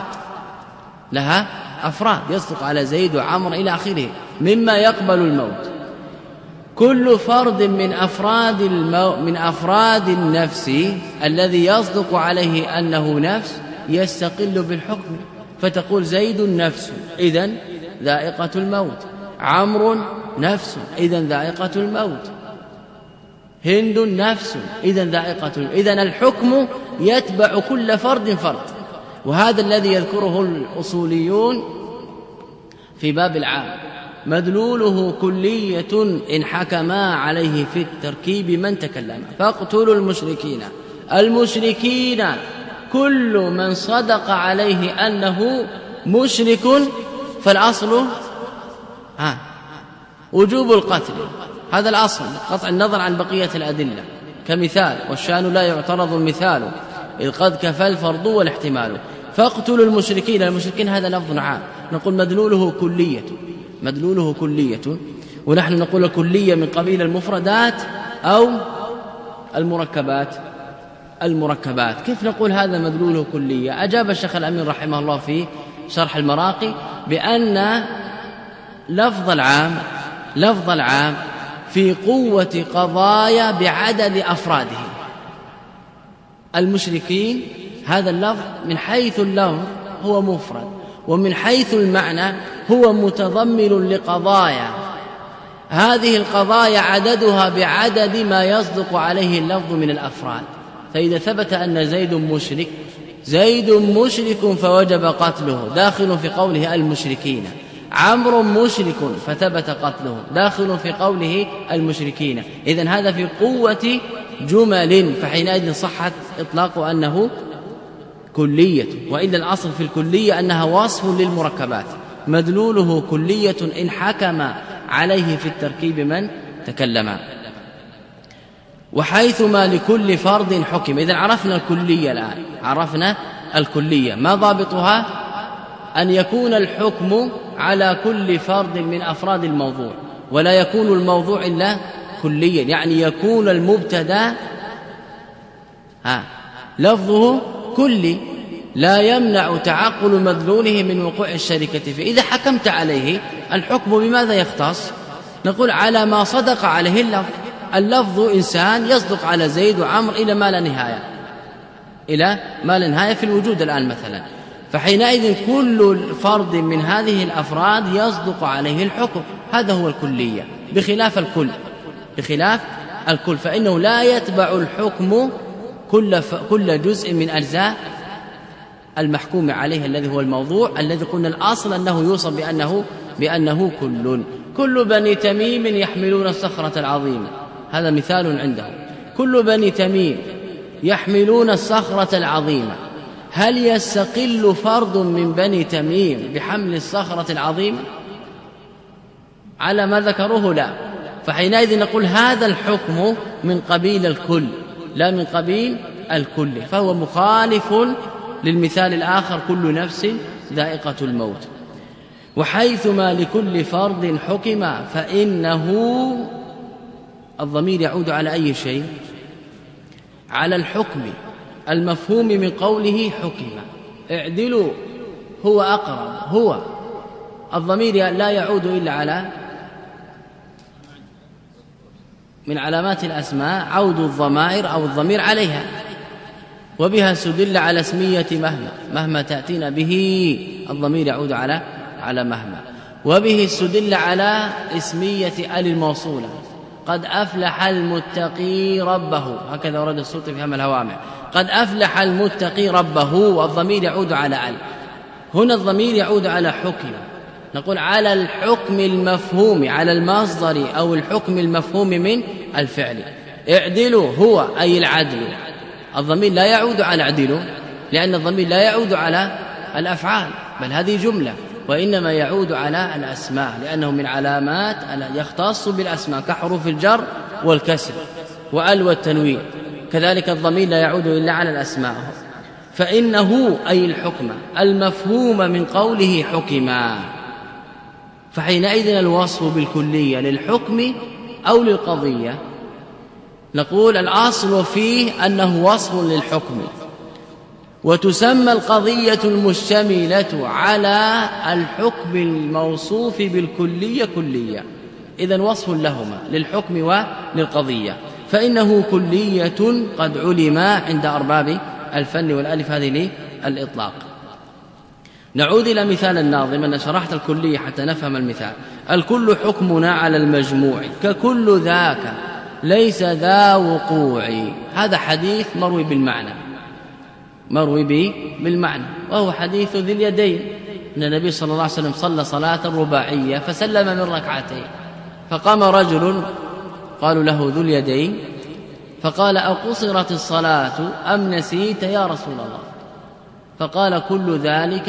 أفراد يصدق على زيد وعمر إلى آخره مما يقبل الموت. كل فرد من أفراد النفس الذي يصدق عليه أنه نفس يستقل بالحكم، فتقول زيد نفس إذن ذائقة الموت، عمرو نفس إذن ذائقة الموت، هند نفس إذن ذائقة الموت. إذن الحكم يتبع كل فرد. وهذا الذي يذكره الأصوليون في باب العام. مدلوله كلية إن حكما عليه في التركيب من تكلم. فاقتلوا المشركين كل من صدق عليه أنه مشرك، فالأصل وجوب القتل، هذا الأصل قطع النظر عن بقية الأدلة. كمثال والشان لا يعترض المثال إذ قد كفى الفرض والاحتمال. فاقتلوا المشركين هذا لفظ عام، نقول مدلوله كلية، ونحن نقول الكلية من قبيل المفردات أو المركبات. كيف نقول هذا مدلوله كلية؟ أجاب الشيخ الأمين رحمه الله في شرح المراقي بأن لفظ العام في قوة قضايا بعدد أفراده. المشركين هذا اللفظ من حيث اللفظ هو مفرد، ومن حيث المعنى هو متضمن لقضايا، هذه القضايا عددها بعدد ما يصدق عليه اللفظ من الأفراد. فإذا ثبت أن زيد مشرك فوجب قتله، داخل في قوله المشركين. عمرو مشرك فثبت قتله داخل في قوله المشركين. إذن هذا في قوة جمل، فحينئذ صحت إطلاق أنه كلية، وإلا الأصل في الكلية أنها وصف للمركبات مدلوله كلية إن حكم عليه في التركيب من تكلم. وحيثما لكل فرد حكم. إذن عرفنا الكلية الآن، عرفنا الكلية. ما ضابطها؟ أن يكون الحكم على كل فرد من أفراد الموضوع، ولا يكون الموضوع إلا كليا، يعني يكون المبتدا لفظه كلي لا يمنع تعقل مدلوله من وقوع الشركة فيه. إذا حكمت عليه الحكم بماذا يختص؟ نقول على ما صدق عليه اللفظ. اللفظ إنسان يصدق على زيد وعمر إلى ما لا نهاية، إلى ما لا نهاية في الوجود الآن مثلا، فحينئذ كل فرد من هذه الأفراد يصدق عليه الحكم. هذا هو الكلية، بخلاف الكل، بخلاف الكل فإنه لا يتبع الحكم كل جزء من أجزاء المحكوم عليه الذي هو الموضوع، الذي قلنا الأصل أنه يوصف بأنه كل بني تميم يحملون الصخرة العظيمة. هذا مثال عنده. كل بني تميم يحملون الصخرة العظيمة. هل يستقل فرد من بني تميم بحمل الصخرة العظيمة؟ على ما ذكروه لا. فحينئذ نقول هذا الحكم من قبيل الكل لا من قبيل الكل، فهو مخالف للمثال الآخر كل نفس ذائقة الموت. وحيثما لكل فرد حكم فإنه الضمير يعود على أي شيء؟ على الحكم المفهوم من قوله حكم. اعدلوا هو أقرب. هو الضمير لا يعود إلا على من علامات الأسماء عود الضمائر أو الضمير عليها، وبها استدل على اسمية مهما تأتينا به الضمير يعود على مهما، وبه استدل على اسمية آل الموصولة. قد أفلح المتقي ربه، هكذا ورد السلطي في هم الهوامع. قد أفلح المتقي ربه، والضمير يعود على آل. هنا الضمير يعود على حكم. نقول على الحكم المفهوم، على المصدر أو الحكم المفهوم من الفعل. اعدلوا هو أي العدل. الضمير لا يعود على اعدلوا، لأن الضمير لا يعود على الأفعال، بل هذه جملة، وإنما يعود على الأسماء، لأنه من علامات يختص بالأسماء كحروف الجر والكسر وأل والتنوين. كذلك الضمير لا يعود إلا على الأسماء. فإنه أي الحكم المفهوم من قوله حكما. فحينئذ الوصف بالكلية للحكم أو للقضية نقول الأصل فيه أنه وصف للحكم، وتسمى القضية المشتملة على الحكم الموصوف بالكلية كلية. إذن وصف لهما للحكم وللقضية، فإنه كلية قد علم عند أرباب الفن والألف هذه للإطلاق. نعود إلى مثال الناظم. أنا شرحت الكلية حتى نفهم المثال. الكل حكمنا على المجموع ككل ذاك ليس ذا وقوع. هذا حديث مروي بالمعنى، وهو حديث ذي اليدين، أن النبي صلى الله عليه وسلم صلى صلاة رباعية فسلم من ركعتين، فقام رجل قالوا له ذو اليدين فقال أقصرت الصلاة أم نسيت يا رسول الله؟ فقال كل ذلك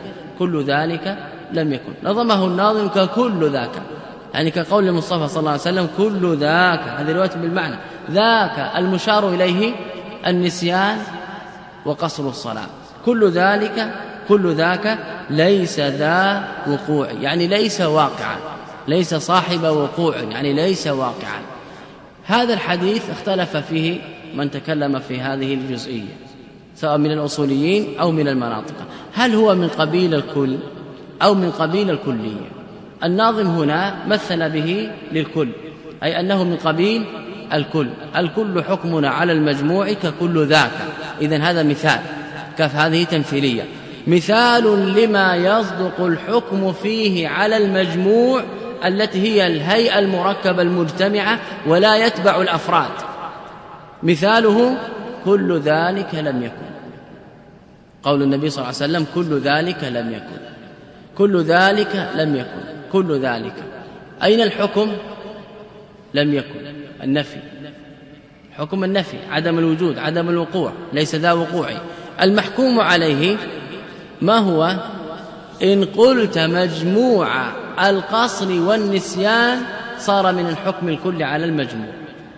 لم يكن. نظمه الناظم ككل ذاك، يعني كقول المصطفى صلى الله عليه وسلم كل ذاك، هذه رواية بالمعنى. ذاك المشار إليه النسيان وقصر الصلاة. كل ذاك ليس ذا وقوع، يعني ليس واقعا، ليس صاحب وقوع، يعني ليس واقعا. هذا الحديث اختلف فيه من تكلم في هذه الجزئية سواء من الأصوليين أو من المناطق، هل هو من قبيل الكل أو من قبيل الكلية؟ الناظم هنا مثل به للكل، أي أنه من قبيل الكل حكمنا على المجموع ككل ذاك. إذن هذا مثال، كف هذه تمثيلية، مثال لما يصدق الحكم فيه على المجموع التي هي الهيئة المركبة المجتمعة ولا يتبع الأفراد. مثاله كل ذلك لم يكن، قول النبي صلى الله عليه وسلم كل ذلك لم يكن. كل ذلك لم يكن. كل ذلك أين الحكم؟ لم يكن النفي، حكم النفي عدم الوجود عدم الوقوع، ليس ذا وقوع. المحكوم عليه ما هو؟ إن قلت مجموع القصر والنسيان صار من الحكم الكل على المجموع.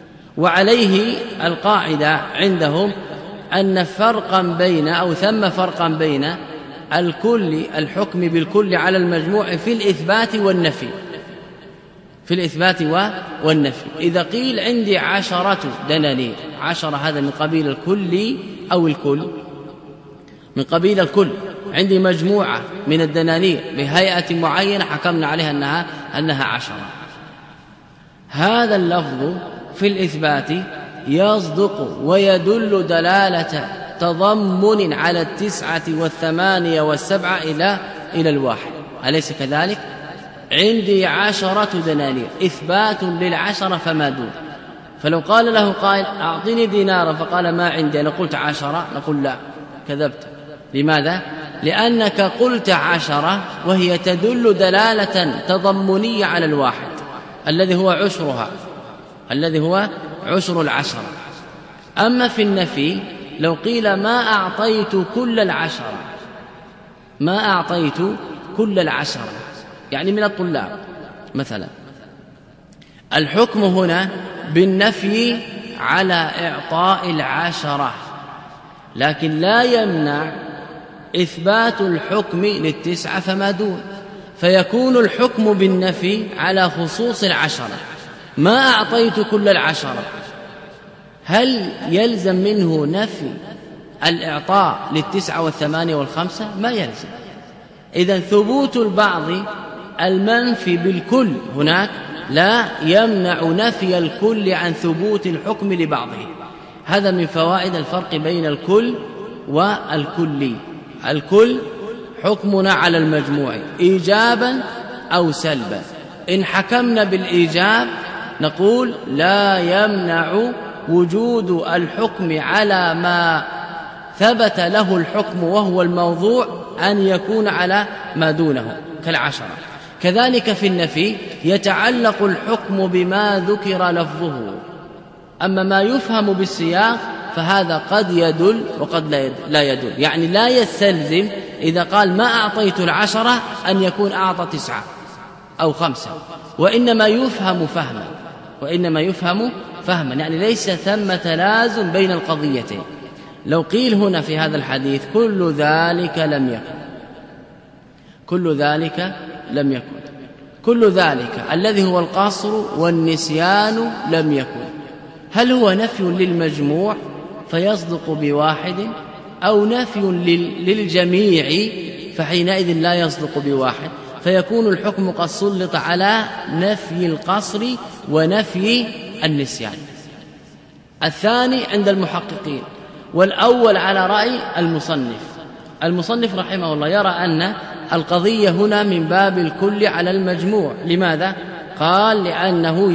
وعليه القاعدة عندهم أن فرقا بين أو ثم فرقا بين الكل الحكم بالكل على المجموع في الإثبات والنفي، في الإثبات والنفي. إذا قيل عندي 10 دنانير، 10 هذا من قبيل الكل أو الكل من قبيل الكل، عندي مجموعة من الدنانير بهيئة معينة حكمنا عليها أنها 10. هذا اللفظ في الإثبات يصدق ويدل دلالة تضمن على 9 و8 و7 إلى الواحد، أليس كذلك؟ عندي 10 دنانير، إثبات لل10 فما دون. فلو قال له قائل أعطني دينارا فقال ما عندي، أنا قلت 10، نقول لا، كذبت. لماذا؟ لأنك قلت 10 وهي تدل دلالة تضمنية على الواحد الذي هو عشرها، الذي هو عشر 10. أما في النفي لو قيل ما أعطيت كل 10، ما أعطيت كل 10 يعني من الطلاب مثلا، الحكم هنا بالنفي على إعطاء 10، لكن لا يمنع إثبات الحكم لل9 فما دون، فيكون الحكم بالنفي على خصوص 10. ما أعطيت كل 10، هل يلزم منه نفي الإعطاء لل9 وال8 وال5؟ ما يلزم. إذن ثبوت البعض المنفي بالكل هناك لا يمنع نفي الكل عن ثبوت الحكم لبعضه. هذا من فوائد الفرق بين الكل والكلي. الكل حكمنا على المجموع إيجابا أو سلبا. إن حكمنا بالإيجاب نقول لا يمنع وجود الحكم على ما ثبت له الحكم وهو الموضوع أن يكون على ما دونه كال10. كذلك في النفي يتعلق الحكم بما ذكر لفظه، أما ما يفهم بالسياق فهذا قد يدل وقد لا يدل. يعني لا يستلزم إذا قال ما أعطيت 10 أن يكون أعطى 9 أو 5، وإنما يفهم فهما، يعني ليس ثم تلازم بين القضيتين. لو قيل هنا في هذا الحديث كل ذلك لم يكن، كل ذلك لم يكن، كل ذلك الذي هو القصر والنسيان لم يكن، هل هو نفي للمجموع فيصدق بواحد أو نفي للجميع فحينئذ لا يصدق بواحد، فيكون الحكم قد سلط على نفي القصر ونفي النسيان. الثاني عند المحققين، والأول على رأي المصنف رحمه الله يرى أن القضية هنا من باب الكل على المجموع. لماذا؟ قال لأنه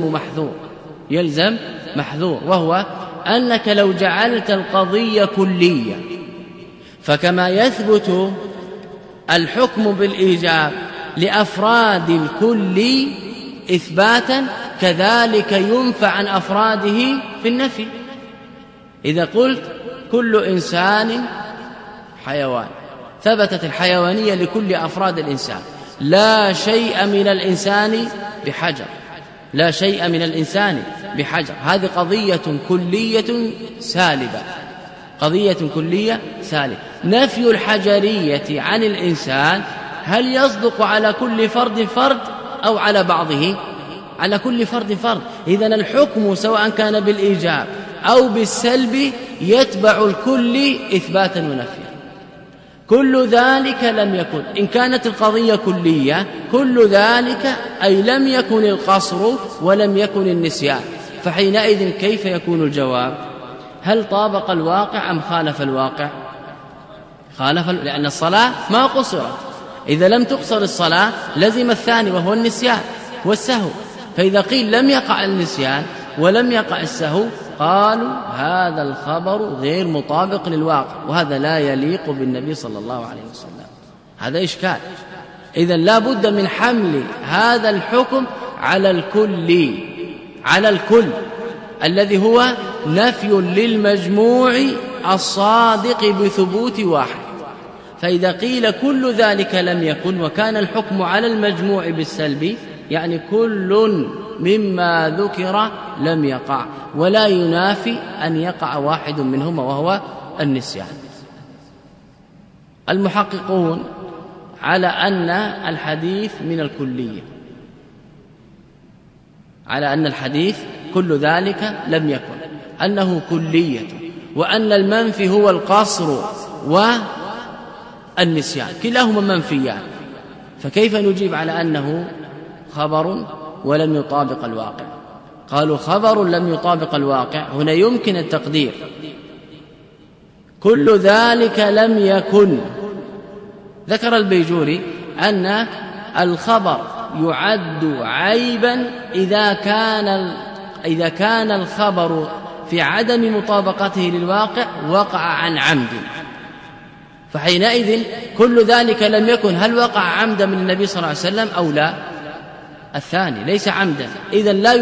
يلزم محذور، وهو أنك لو جعلت القضية كلية فكما يثبت الحكم بالإيجاب لأفراد الكل إثباتا كذلك ينفع عن أفراده في النفي. إذا قلت كل إنسان حيوان، ثبتت الحيوانية لكل أفراد الإنسان، لا شيء من الإنسان بحجر، لا شيء من الإنسان بحجر، هذه قضية كلية سالبة، قضية كلية سالبة. نفي الحجرية عن الإنسان هل يصدق على كل فرد فرد أو على بعضه؟ على كل فرد فرد. إذن الحكم سواء كان بالإيجاب أو بالسلب يتبع الكل إثباتا ونفيا. كل ذلك لم يكن، إن كانت القضية كلية كل ذلك أي لم يكن القصر ولم يكن النسيان، فحينئذ كيف يكون الجواب؟ هل طابق الواقع أم خالف الواقع؟ لأن الصلاة ما قصرت، إذا لم تقصر الصلاة لزم الثاني وهو النسيان والسهو، فإذا قيل لم يقع النسيان ولم يقع السهو قالوا هذا الخبر غير مطابق للواقع، وهذا لا يليق بالنبي صلى الله عليه وسلم. هذا إشكال، إذن لا بد من حمل هذا الحكم على الكل الذي هو نفي للمجموع الصادق بثبوت واحد. فإذا قيل كل ذلك لم يكن وكان الحكم على المجموع بالسلب، يعني كل مما ذكر لم يقع، ولا ينافي أن يقع واحد منهما وهو النسيان. المحققون على أن الحديث من الكلية، على أن الحديث كل ذلك لم يكن، أنه كلية، وأن المنفي هو القصر والنسيان، كلاهما منفيان. فكيف نجيب على أنه خبر ولم يطابق الواقع؟ قالوا خبر لم يطابق الواقع، هنا يمكن التقدير كل ذلك لم يكن. ذكر البيجوري أن الخبر يعد عيبا إذا كان الخبر في عدم مطابقته للواقع وقع عن عمد، فحينئذ كل ذلك لم يكن هل وقع عمدا من النبي صلى الله عليه وسلم أو لا؟ الثاني ليس عمدا، إذن لا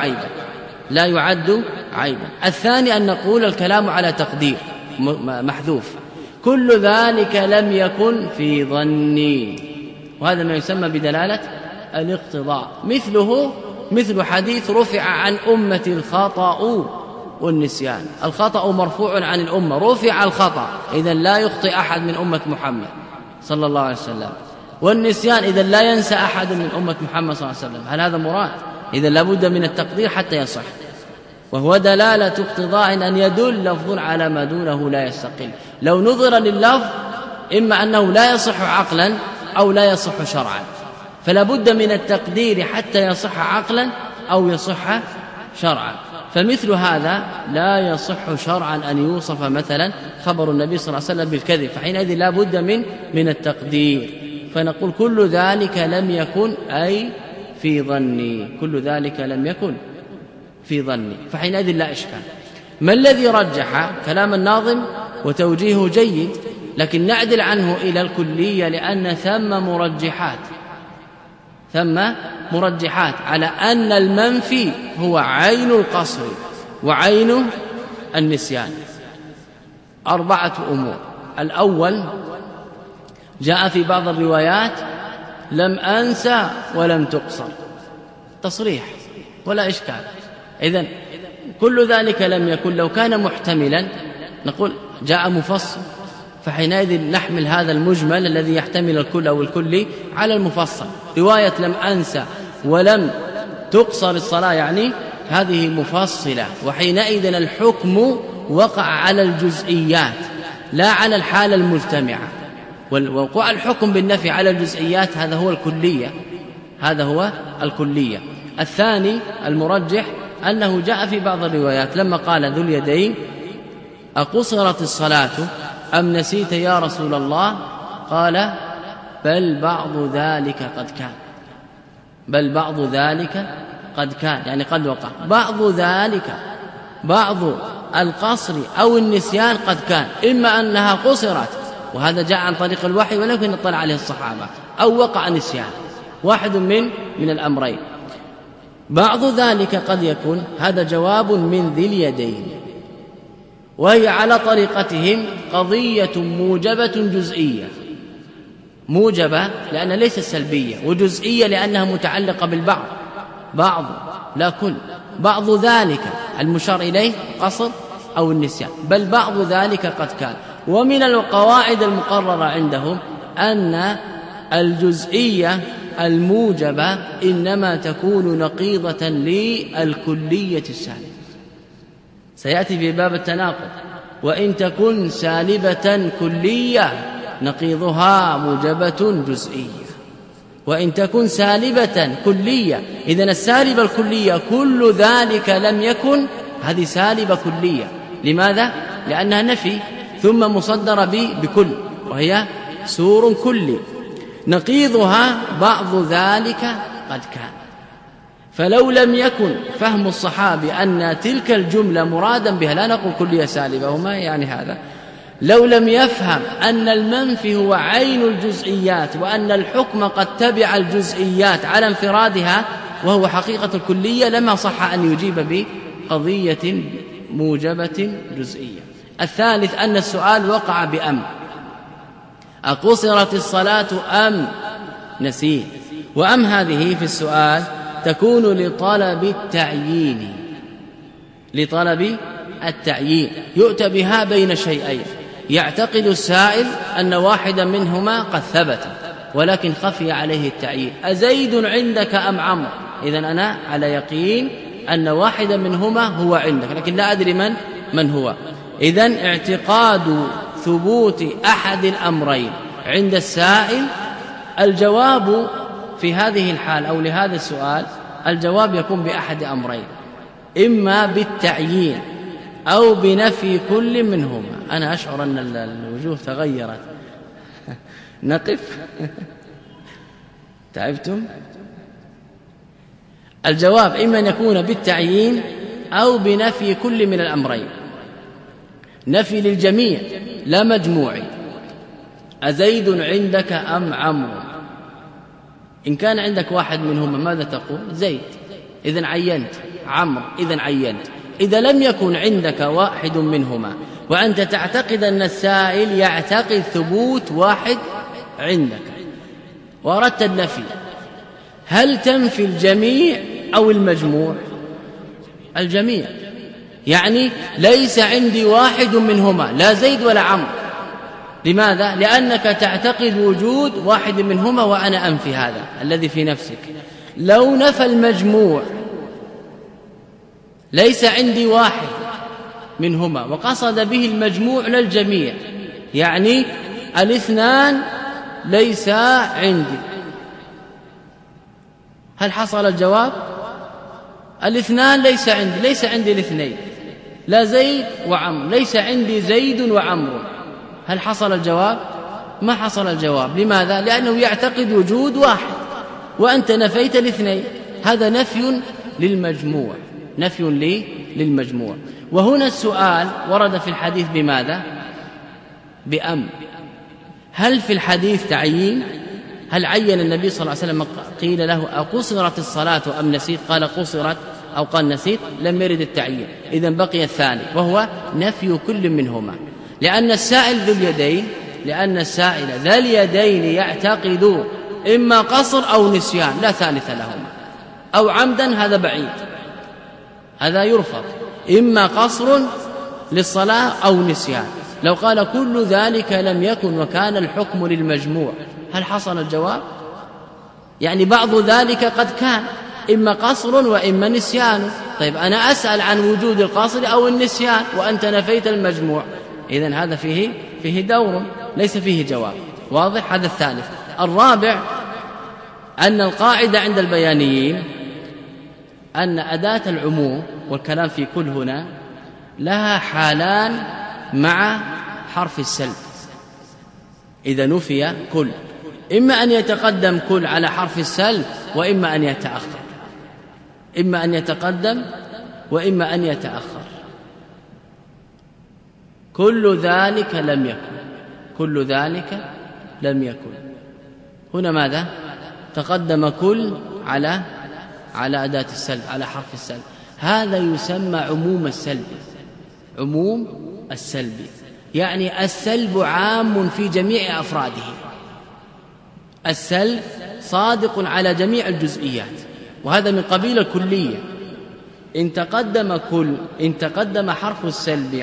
يعد عيبا. الثاني أن نقول الكلام على تقدير محذوف، كل ذلك لم يكن في ظني، وهذا ما يسمى بدلالة الاقتضاء. مثل حديث رفع عن أمة الخطأ والنسيان، الخطأ مرفوع عن الأمة، رفع الخطأ، إذن لا يخطئ أحد من أمة محمد صلى الله عليه وسلم، والنسيان إذن لا ينسى أحد من أمة محمد صلى الله عليه وسلم. هل هذا مراد؟ إذن لابد من التقدير حتى يصح، وهو دلالة اقتضاء أن يدل لفظ على ما دونه لا يستقل. لو نظر لللفظ إما أنه لا يصح عقلا أو لا يصح شرعا، فلا بد من التقدير حتى يصح عقلا أو يصح شرعا. فمثل هذا لا يصح شرعا أن يوصف مثلا خبر النبي صلى الله عليه وسلم بالكذب، فحينئذ لا بد من التقدير. فنقول كل ذلك لم يكن أي في ظني، كل ذلك لم يكن في ظني، فحينئذ لا إشكال. ما الذي رجح كلام الناظم وتوجيهه جيد، لكن نعدل عنه إلى الكلية لأن ثم مرجحات على أن المنفي هو عين القصر وعين النسيان. 4 أمور. الأول جاء في بعض الروايات لم أنسى ولم تقصر، تصريح ولا إشكال. إذن كل ذلك لم يكن، لو كان محتملا نقول جاء مفصل، فحينئذ نحمل هذا المجمل الذي يحتمل الكل أو الكلي على المفصل. رواية لم أنسى ولم تقصر الصلاة يعني هذه مفصلة، وحينئذ الحكم وقع على الجزئيات لا على الحالة المجتمعة، ووقوع الحكم بالنفي على الجزئيات هذا هو الكلية. الثاني المرجح أنه جاء في بعض الروايات لما قال ذو اليدين أقصرت الصلاة أم نسيت يا رسول الله، قال بل بعض ذلك قد كان، يعني قد وقع بعض القصر أو النسيان قد كان، إما أنها قصرت وهذا جاء عن طريق الوحي ولكن اطلع عليه الصحابة، أو وقع نسيان، واحد من الأمرين. بعض ذلك قد يكون، هذا جواب من ذي اليدين، وهي على طريقتهم قضية موجبة جزئية، موجبة لأنها ليست سلبية، وجزئية لأنها متعلقة بالبعض، بعض لا كل. بعض ذلك المشار إليه قصر أو النسيان، بل بعض ذلك قد كان. ومن القواعد المقررة عندهم أن الجزئية الموجبة إنما تكون نقيضة للكلية السالبة، سيأتي في باب التناقض، وإن تكن سالبة كلية نقيضها موجبة جزئية، وإن تكن سالبة كلية، إذن السالبة الكلية كل ذلك لم يكن، هذه سالبة كلية. لماذا؟ لأنها نفي ثم مصدر بكل، وهي سور كلي. نقيضها بعض ذلك قد كان. فلو لم يكن فهم الصحابي أن تلك الجملة مرادا بها، لا نقول كلية سالبة وما يعني هذا، لو لم يفهم أن المنفي هو عين الجزئيات وأن الحكم قد تبع الجزئيات على انفرادها وهو حقيقة الكلية لما صح أن يجيب بقضية موجبة جزئية. الثالث أن السؤال وقع بأم، أقصرت الصلاة أم نسيت، وأم هذه في السؤال تكون لطلب التعيين، لطلب التعيين يؤتى بها بين شيئين، يعتقد السائل أن واحدا منهما قد ثبت ولكن خفي عليه التعيين، أزيد عندك أم عمرو؟ إذن أنا على يقين أن واحدا منهما هو عندك لكن لا أدري من هو. إذن اعتقاد ثبوت أحد الأمرين عند السائل، الجواب في هذه الحال أو لهذا السؤال الجواب يكون بأحد أمرين، إما بالتعيين أو بنفي كل منهما. أنا أشعر أن الوجوه تغيرت. نقف. تعبتم؟ الجواب إما أن يكون بالتعيين أو بنفي كل من الأمرين. نفي للجميع لا مجموعي، أزيد عندك أم عمرو؟ إن كان عندك واحد منهما ماذا تقول؟ زيد، إذن عينت. عمرو، إذن عينت. إذا لم يكن عندك واحد منهما وأنت تعتقد أن السائل يعتقد ثبوت واحد عندك وأردت النفي، هل تنفي الجميع أو المجموع؟ الجميع، يعني ليس عندي واحد منهما لا زيد ولا عمرو. لماذا؟ لأنك تعتقد وجود واحد منهما وأنا أنفي هذا الذي في نفسك. لو نفى المجموع ليس عندي واحد منهما وقصد به المجموع للجميع، يعني الاثنان ليس عندي، هل حصل الجواب؟ الاثنان ليس عندي الاثنين، لا زيد وعمرو، ليس عندي زيد وعمرو، هل حصل الجواب؟ ما حصل الجواب. لماذا؟ لأنه يعتقد وجود واحد وأنت نفيت الاثنين، هذا نفي للمجموع، نفي للمجموع. وهنا السؤال ورد في الحديث بماذا؟ بأم. هل في الحديث تعيين؟ هل عين النبي صلى الله عليه وسلم قيل له أقصرت الصلاة أم نسيت؟ قال قصرت أو قال نسيت، لم يرد التعيين. إذن بقي الثاني وهو نفي كل منهما، لأن السائل ذا اليدين يعتقد إما قصر أو نسيان لا ثالث لهما، أو عمدا هذا بعيد، هذا يرفض، إما قصر للصلاة أو نسيان. لو قال كل ذلك لم يكن وكان الحكم للمجموع، هل حصل الجواب؟ يعني بعض ذلك قد كان إما قصر وإما نسيان. طيب أنا أسأل عن وجود القصر أو النسيان وأنت نفيت المجموع، إذن هذا فيه دور ليس فيه جواب. واضح؟ هذا الثالث. الرابع أن القاعدة عند البيانيين أن أداة العموم والكلام في كل هنا لها حالان مع حرف السلب. إذا نفي كل، إما أن يتقدم كل على حرف السلب وإما أن يتأخر، إما أن يتقدم وإما أن يتأخر. كل ذلك لم يكن، كل ذلك لم يكن. هنا ماذا؟ تقدم كل على أداة السلب، على حرف السلب. هذا يسمى عموم السلب، عموم السلب، يعني السلب عام في جميع أفراده، السلب صادق على جميع الجزئيات، وهذا من قبيل الكلية. إن تقدم حرف السلب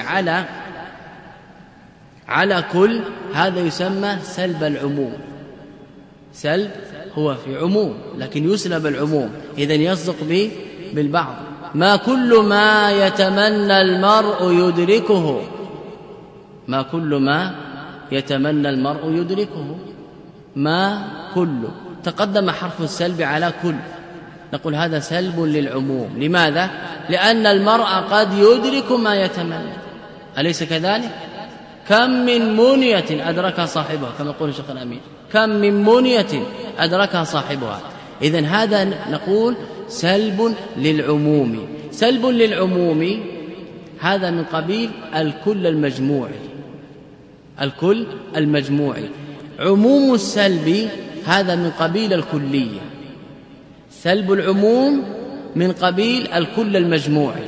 على كل، هذا يسمى سلب العموم. سلب هو في عموم لكن يسلب العموم، إذن يصدق بالبعض. ما كل ما يتمنى المرء يدركه، ما كل ما يتمنى المرء يدركه، ما كل تقدم حرف السلب على كل، نقول هذا سلب للعموم. لماذا؟ لأن المرء قد يدرك ما يتمنى، أليس كذلك؟ كم من منية أدركها صاحبها، كما يقول الشيخ الأمين، كم من منية أدركها صاحبها. إذن هذا نقول سلب للعموم. سلب للعموم هذا من قبيل الكل المجموعي، الكل المجموعي. عموم السلب هذا من قبيل الكلية، سلب العموم من قبيل الكل المجموعي.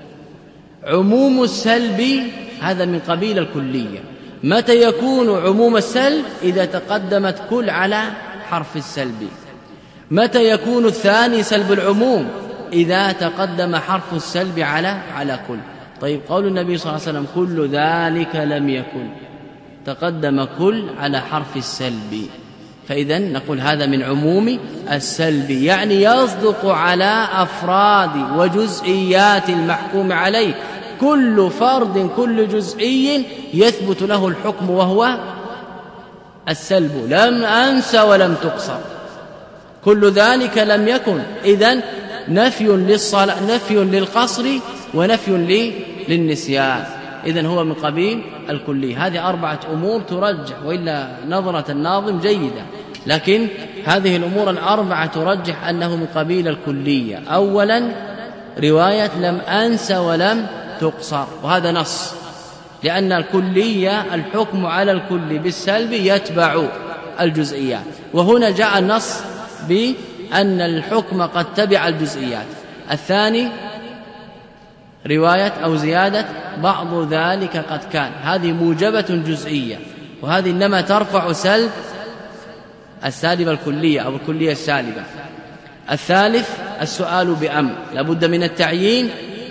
عموم السلب هذا من قبيل الكلية. متى يكون عموم السلب؟ إذا تقدمت كل على حرف السلب. متى يكون الثاني سلب العموم؟ إذا تقدم حرف السلب على كل. طيب قول النبي صلى الله عليه وسلم كل ذلك لم يكن، تقدم كل على حرف السلب، فإذا نقول هذا من عموم السلب، يعني يصدق على أفراد وجزئيات المحكوم عليه. كل فرد كل جزئي يثبت له الحكم وهو السلب، لم أنس ولم تقصر. كل ذلك لم يكن، إذن نفي للقصر ونفي للنسيان، إذن هو من قبيل الكلي. هذه 4 أمور ترجح، وإلا نظرة الناظم جيدة، لكن هذه الأمور 4 ترجح أنه من قبيل الكلية. أولا رواية لم أنس ولم تقصر، وهذا نص، لأن الكلية الحكم على الكل بالسلب يتبع الجزئيات، وهنا جاء النص بأن الحكم قد تبع الجزئيات. الثاني رواية أو زيادة بعض ذلك قد كان، هذه موجبة جزئية، وهذه إنما ترفع سلب السالبة الكلية أو الكلية السالبة. الثالث السؤال بأم، لابد من التعيين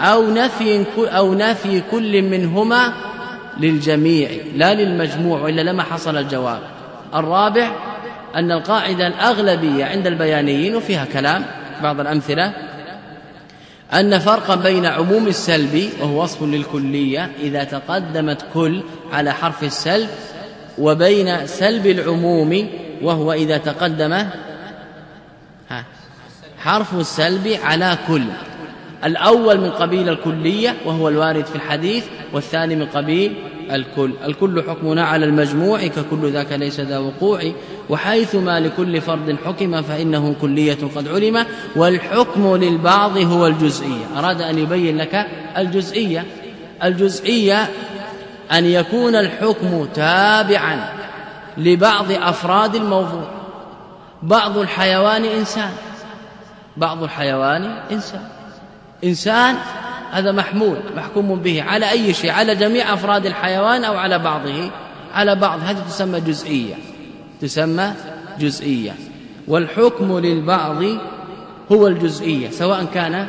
أو نفي كل منهما للجميع لا للمجموع، وإلا لما حصل الجواب. الرابع أن القاعدة الأغلبية عند البيانيين، وفيها كلام بعض الأمثلة، أن فرقا بين عموم السلب وهو وصف للكلية إذا تقدمت كل على حرف السلب، وبين سلب العموم وهو إذا تقدم حرف السلب على كل. الأول من قبيل الكلية وهو الوارد في الحديث، والثاني من قبيل الكل حكمنا على المجموع ككل ذاك ليس ذا وقوع، وحيثما لكل فرد حكم فإنه كلية قد علم، والحكم للبعض هو الجزئية. أراد أن يبين لك الجزئية أن يكون الحكم تابعا لبعض أفراد الموضوع. بعض الحيوان إنسان هذا محكوم به على أي شيء، على جميع أفراد الحيوان أو على بعضه، على بعض، هذه تسمى جزئية. والحكم للبعض هو الجزئية سواء كان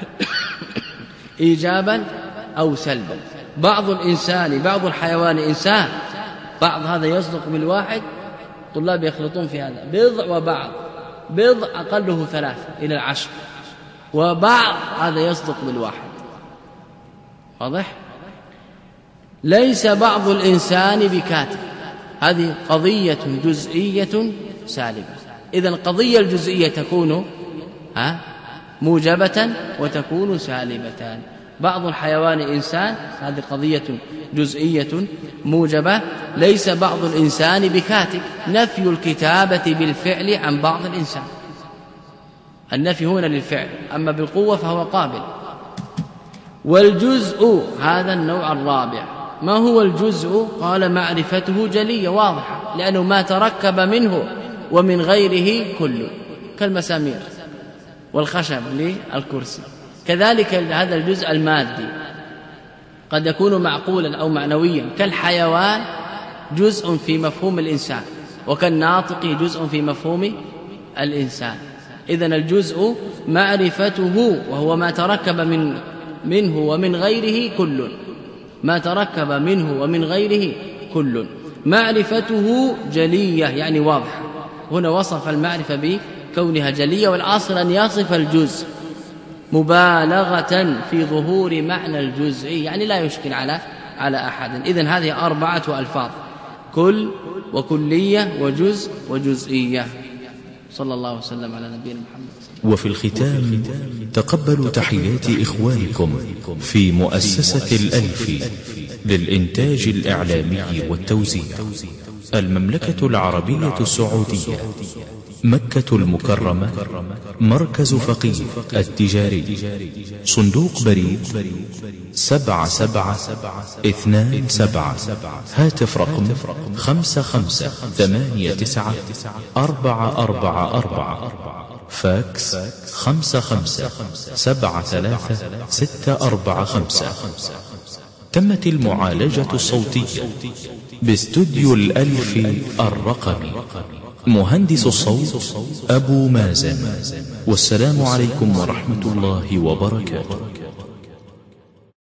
إيجابا أو سلبا. بعض الحيوان إنسان، بعض هذا يصدق بالواحد، طلاب يخلطون في هذا، بضع وبعض، بضع أقله 3 إلى 10، وبعض هذا يصدق بالواحد. واضح؟ ليس بعض الإنسان بكاتب، هذه قضية جزئية سالبة. إذن القضية الجزئية تكون موجبة وتكون سالبة. بعض الحيوان إنسان، هذه قضية جزئية موجبة. ليس بعض الإنسان بكاتب، نفي الكتابة بالفعل عن بعض الإنسان، النفي هنا للفعل، أما بالقوة فهو قابل. والجزء هذا النوع الرابع. ما هو الجزء؟ قال معرفته جلية واضحة، لأنه ما تركب منه ومن غيره كل، كالمسامير والخشب للكرسي. كذلك هذا الجزء المادي قد يكون معقولا أو معنويا، كالحيوان جزء في مفهوم الإنسان، وكالناطق جزء في مفهوم الإنسان. إذن الجزء معرفته، وهو ما تركب منه ومن غيره كل، ما تركب منه ومن غيره كل. معرفته جلية يعني واضحة، هنا وصف المعرفة بكونها جلية، والأصل أن يصف الجزء مبالغة في ظهور معنى الجزء، يعني لا يشكل على أحد. إذن هذه 4 ألفاظ: كل وكلية وجزء وجزئية. صلى الله وسلم على نبينا محمد. وفي الختام تقبلوا تحيات إخوانكم في مؤسسة الألفي للإنتاج الإعلامي والتوزيع. المملكة العربية السعودية، مكة المكرمة، مركز فقيه التجاري، صندوق بريد 7727، هاتف رقم 55894444، فاكس 55733645. تمت المعالجة الصوتية باستوديو الألف الرقمي، مهندس الصوت أبو مازن. والسلام عليكم ورحمة الله وبركاته.